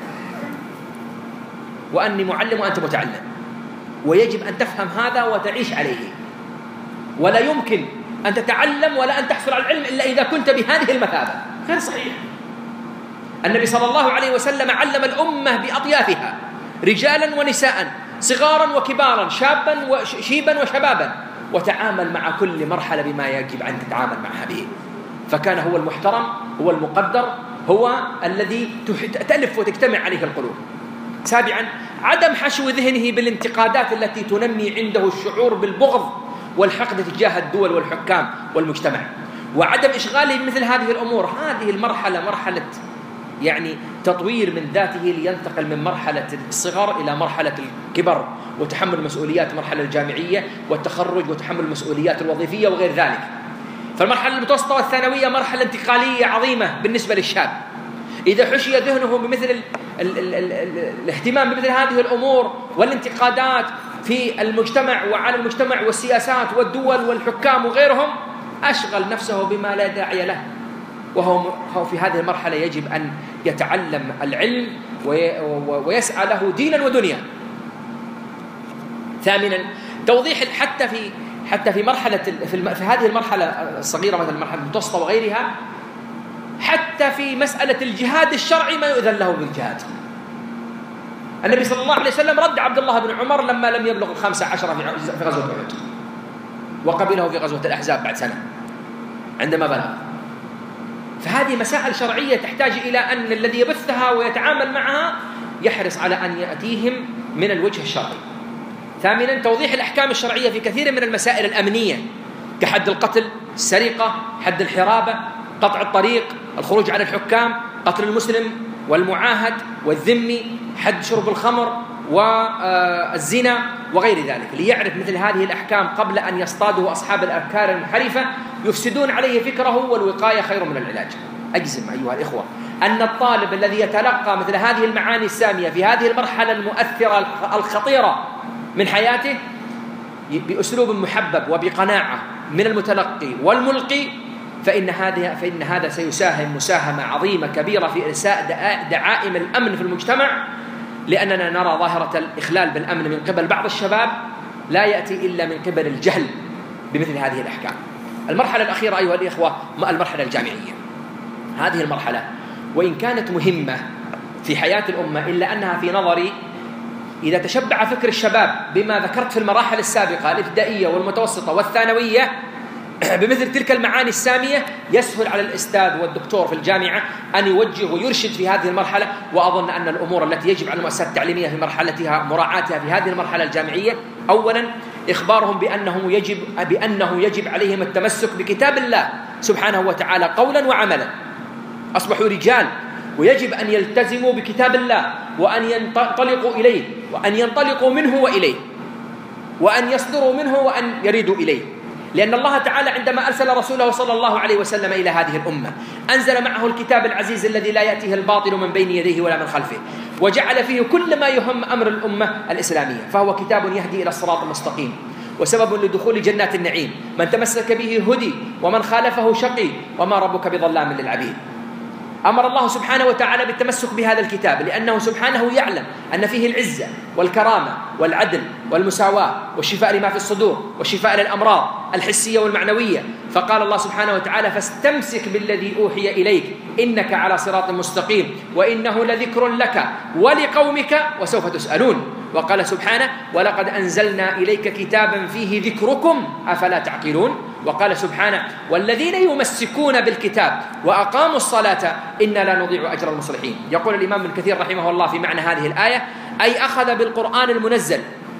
وأني معلم وأنت متعلم، ويجب أن تفهم هذا وتعيش عليه. ولا يمكن أن تتعلم ولا أن تحصل على العلم إلا إذا كنت بهذه المثابة. غير صحيح. النبي صلى الله عليه وسلم علم الأمة بأطيافها رجالا ونساء، صغارا وكبارا، شابا وشيبا وشبابا، وتعامل مع كل مرحلة بما يجب أن تتعامل معها به. فكان هو المحترم، هو المقدر، هو الذي تألف وتجتمع عليه القلوب. سابعا عدم حشو ذهنه بالانتقادات التي تنمي عنده الشعور بالبغض والحقد تجاه الدول والحكام والمجتمع، وعدم إشغاله بمثل هذه الأمور. هذه المرحلة مرحلة يعني تطوير من ذاته لينتقل من مرحلة الصغر إلى مرحلة الكبر وتحمل مسؤوليات المرحلة الجامعية والتخرج وتحمل المسؤوليات الوظيفية وغير ذلك. فالمرحلة المتوسطة والثانوية مرحلة انتقالية عظيمة بالنسبة للشاب. إذا حشي ذهنه بمثل ال ال ال ال ال الاهتمام بمثل هذه الأمور والانتقادات في المجتمع وعلى المجتمع والسياسات والدول والحكام وغيرهم، أشغل نفسه بما لا داعي له، وهو في هذه المرحلة يجب أن يتعلم العلم ويسعى له دينا ودنيا. ثامنا توضيح حتى في حتى في مرحلة في, في هذه المرحلة الصغيرة مثل المرحلة المتوسطة وغيرها، حتى في مسألة الجهاد الشرعي ما يؤذن له بالجهاد. النبي صلى الله عليه وسلم رد عبد الله بن عمر لما لم يبلغ الخامسة عشرة في غزوة أحد، وقبله في غزوة الأحزاب بعد سنة عندما بلغ. فهذه مسائل شرعية تحتاج إلى أن الذي يبثها ويتعامل معها يحرص على أن يأتيهم من الوجه الشرعي. ثامنا توضيح الأحكام الشرعية في كثير من المسائل الأمنية كحد القتل، السرقة، حد الحرابة، قطع الطريق، الخروج على الحكام، قتل المسلم والمعاهد والذمي، حد شرب الخمر والزنا وغير ذلك، ليعرف مثل هذه الأحكام قبل أن يصطاده أصحاب الأفكار المنحرفة يفسدون عليه فكره، والوقاية خير من العلاج. أجزم أيها الإخوة أن الطالب الذي يتلقى مثل هذه المعاني السامية في هذه المرحلة المؤثرة الخطيرة من حياته بأسلوب محبب وبقناعة من المتلقي والملقي، فإن هذا فإن هذا سيساهم مساهمة عظيمة كبيرة في إرساء دعائم الأمن في المجتمع، لأننا نرى ظاهرة الإخلال بالأمن من قبل بعض الشباب لا يأتي إلا من قبل الجهل بمثل هذه الأحكام. المرحلة الأخيرة أيها الإخوة المرحلة الجامعية. هذه المرحلة وإن كانت مهمة في حياة الأمة، إلا أنها في نظري إذا تشبع فكر الشباب بما ذكرت في المراحل السابقة الابتدائية والمتوسطة والثانوية بمثل تلك المعاني السامية، يسهل على الأستاذ والدكتور في الجامعة أن يوجه ويرشد في هذه المرحلة. وأظن أن الأمور التي يجب على المؤسسات التعليمية في مرحلتها مراعاتها في هذه المرحلة الجامعية: أولا إخبارهم بأنه يجب بأنه يجب عليهم التمسك بكتاب الله سبحانه وتعالى قولا وعملا، أصبحوا رجال ويجب أن يلتزموا بكتاب الله وأن ينطلقوا إليه وأن ينطلقوا منه وإليه وأن يصدروا منه وأن يريدوا إليه، لأن الله تعالى عندما أرسل رسوله صلى الله عليه وسلم إلى هذه الأمة أنزل معه الكتاب العزيز الذي لا يأتيه الباطل من بين يديه ولا من خلفه، وجعل فيه كل ما يهم أمر الأمة الإسلامية، فهو كتاب يهدي إلى الصراط المستقيم وسبب لدخول جنات النعيم، من تمسك به هدي ومن خالفه شقي وما ربك بظلام للعبيد. أمر الله سبحانه وتعالى بالتمسك بهذا الكتاب لأنه سبحانه يعلم أن فيه العزة والكرامة والعدل والمساواة والشفاء لما في الصدور والشفاء للأمراض الحسية والمعنوية، فقال الله سبحانه وتعالى: فاستمسك بالذي أوحي إليك إنك على صراط مستقيم وإنه لذكر لك ولقومك وسوف تسألون. وقال سبحانه: ولقد أنزلنا إليك كتابا فيه ذكركم أفلا تعقلون. وقال سبحانه: والذين يمسكون بالكتاب وأقاموا الصلاة إنا لا نضيع أجر المصلحين. يقول الإمام ابن كثير رحمه الله في معنى هذه الآية: أي أخذ بالقرآن المنزل،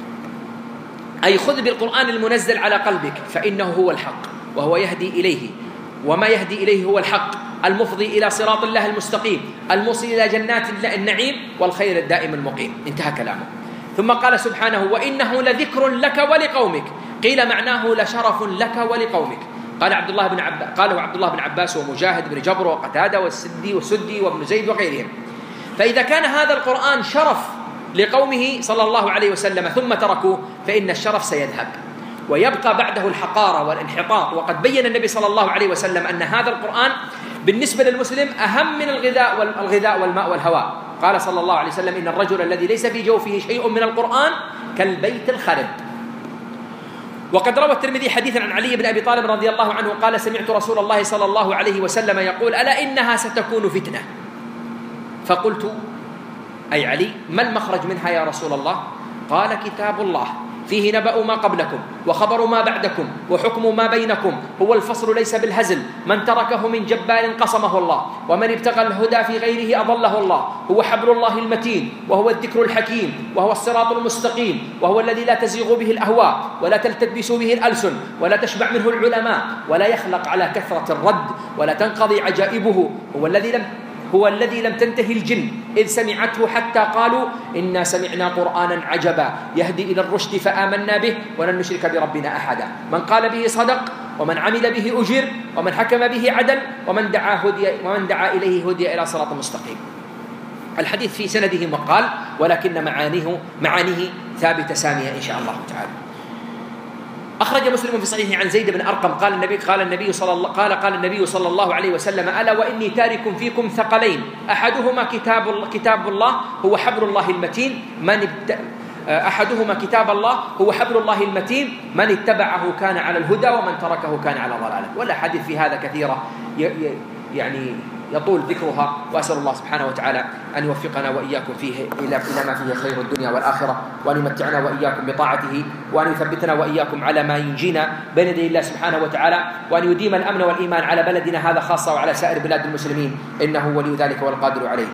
أي خذ بالقرآن المنزل على قلبك فإنه هو الحق وهو يهدي إليه، وما يهدي إليه هو الحق المفضي إلى صراط الله المستقيم الموصل إلى جنات النعيم والخير الدائم المقيم. انتهى كلامه. ثم قال سبحانه: وإنه لذكر لك ولقومك، قيل معناه لشرف لك ولقومك. قال عبد الله بن عباس قاله عبد الله بن عباس ومجاهد بن جبر وقتادة والسدي والسدي وابن زيد وغيرهم. فإذا كان هذا القرآن شرف لقومه صلى الله عليه وسلم ثم تركوه، فإن الشرف سيذهب ويبقى بعده الحقارة والانحطاط. وقد بين النبي صلى الله عليه وسلم أن هذا القرآن بالنسبة للمسلم أهم من الغذاء والغذاء والماء والهواء. قال صلى الله عليه وسلم: إن الرجل الذي ليس في جوفه شيء من القرآن كالبيت الخرب. وقد روى الترمذي حديثا عن علي بن أبي طالب رضي الله عنه قال: سمعت رسول الله صلى الله عليه وسلم يقول: ألا إنها ستكون فتنة. فقلت: أي علي ما المخرج منها يا رسول الله؟ قال: كتاب الله فيه نبأ ما قبلكم وخبر ما بعدكم وحكم ما بينكم، هو الفصل ليس بالهزل، من تركه من جبار قصمه الله، ومن ابتغى الهدى في غيره أضله الله، هو حبل الله المتين وهو الذكر الحكيم وهو الصراط المستقيم، وهو الذي لا تزيغ به الأهواء ولا تلتبس به الألسن ولا تشبع منه العلماء ولا يخلق على كثرة الرد ولا تنقضي عجائبه، هو الذي لم هو الذي لم تنتهي الجن إذ سمعته حتى قالوا إنا سمعنا قرآنا عجبا يهدي إلى الرشد فآمنا به ولن نشرك بربنا أحدا، من قال به صدق ومن عمل به أجر، ومن حكم به عدل، ومن دعا هدي ومن دعا إليه هدي إلى صراط مستقيم. الحديث في سنده مقال، ولكن معانيه معانيه ثابتة سامية إن شاء الله تعالى. أخرج مسلم في صحيحه عن زيد بن أرقم قال النبي قال النبي صلى الله قال قال النبي صلى الله عليه وسلم: ألا وإني تارك فيكم ثقلين، أحدهما كتاب كتاب الله هو حبل الله المتين، من أحدهما كتاب الله هو حبل الله المتين، من اتبعه كان على الهدى ومن تركه كان على ضلالة. والأحاديث في هذا كثيرة يعني يطول ذكرها، وأسأل الله سبحانه وتعالى أن يوفقنا وإياكم فيه إلى ما فيه خير الدنيا والآخرة، وأن يمتعنا وإياكم بطاعته، وأن يثبتنا وإياكم على ما ينجينا بين يدي الله سبحانه وتعالى، وأن يديم الأمن والإيمان على بلدنا هذا خاصة وعلى سائر بلاد المسلمين، إنه ولي ذلك والقادر عليه.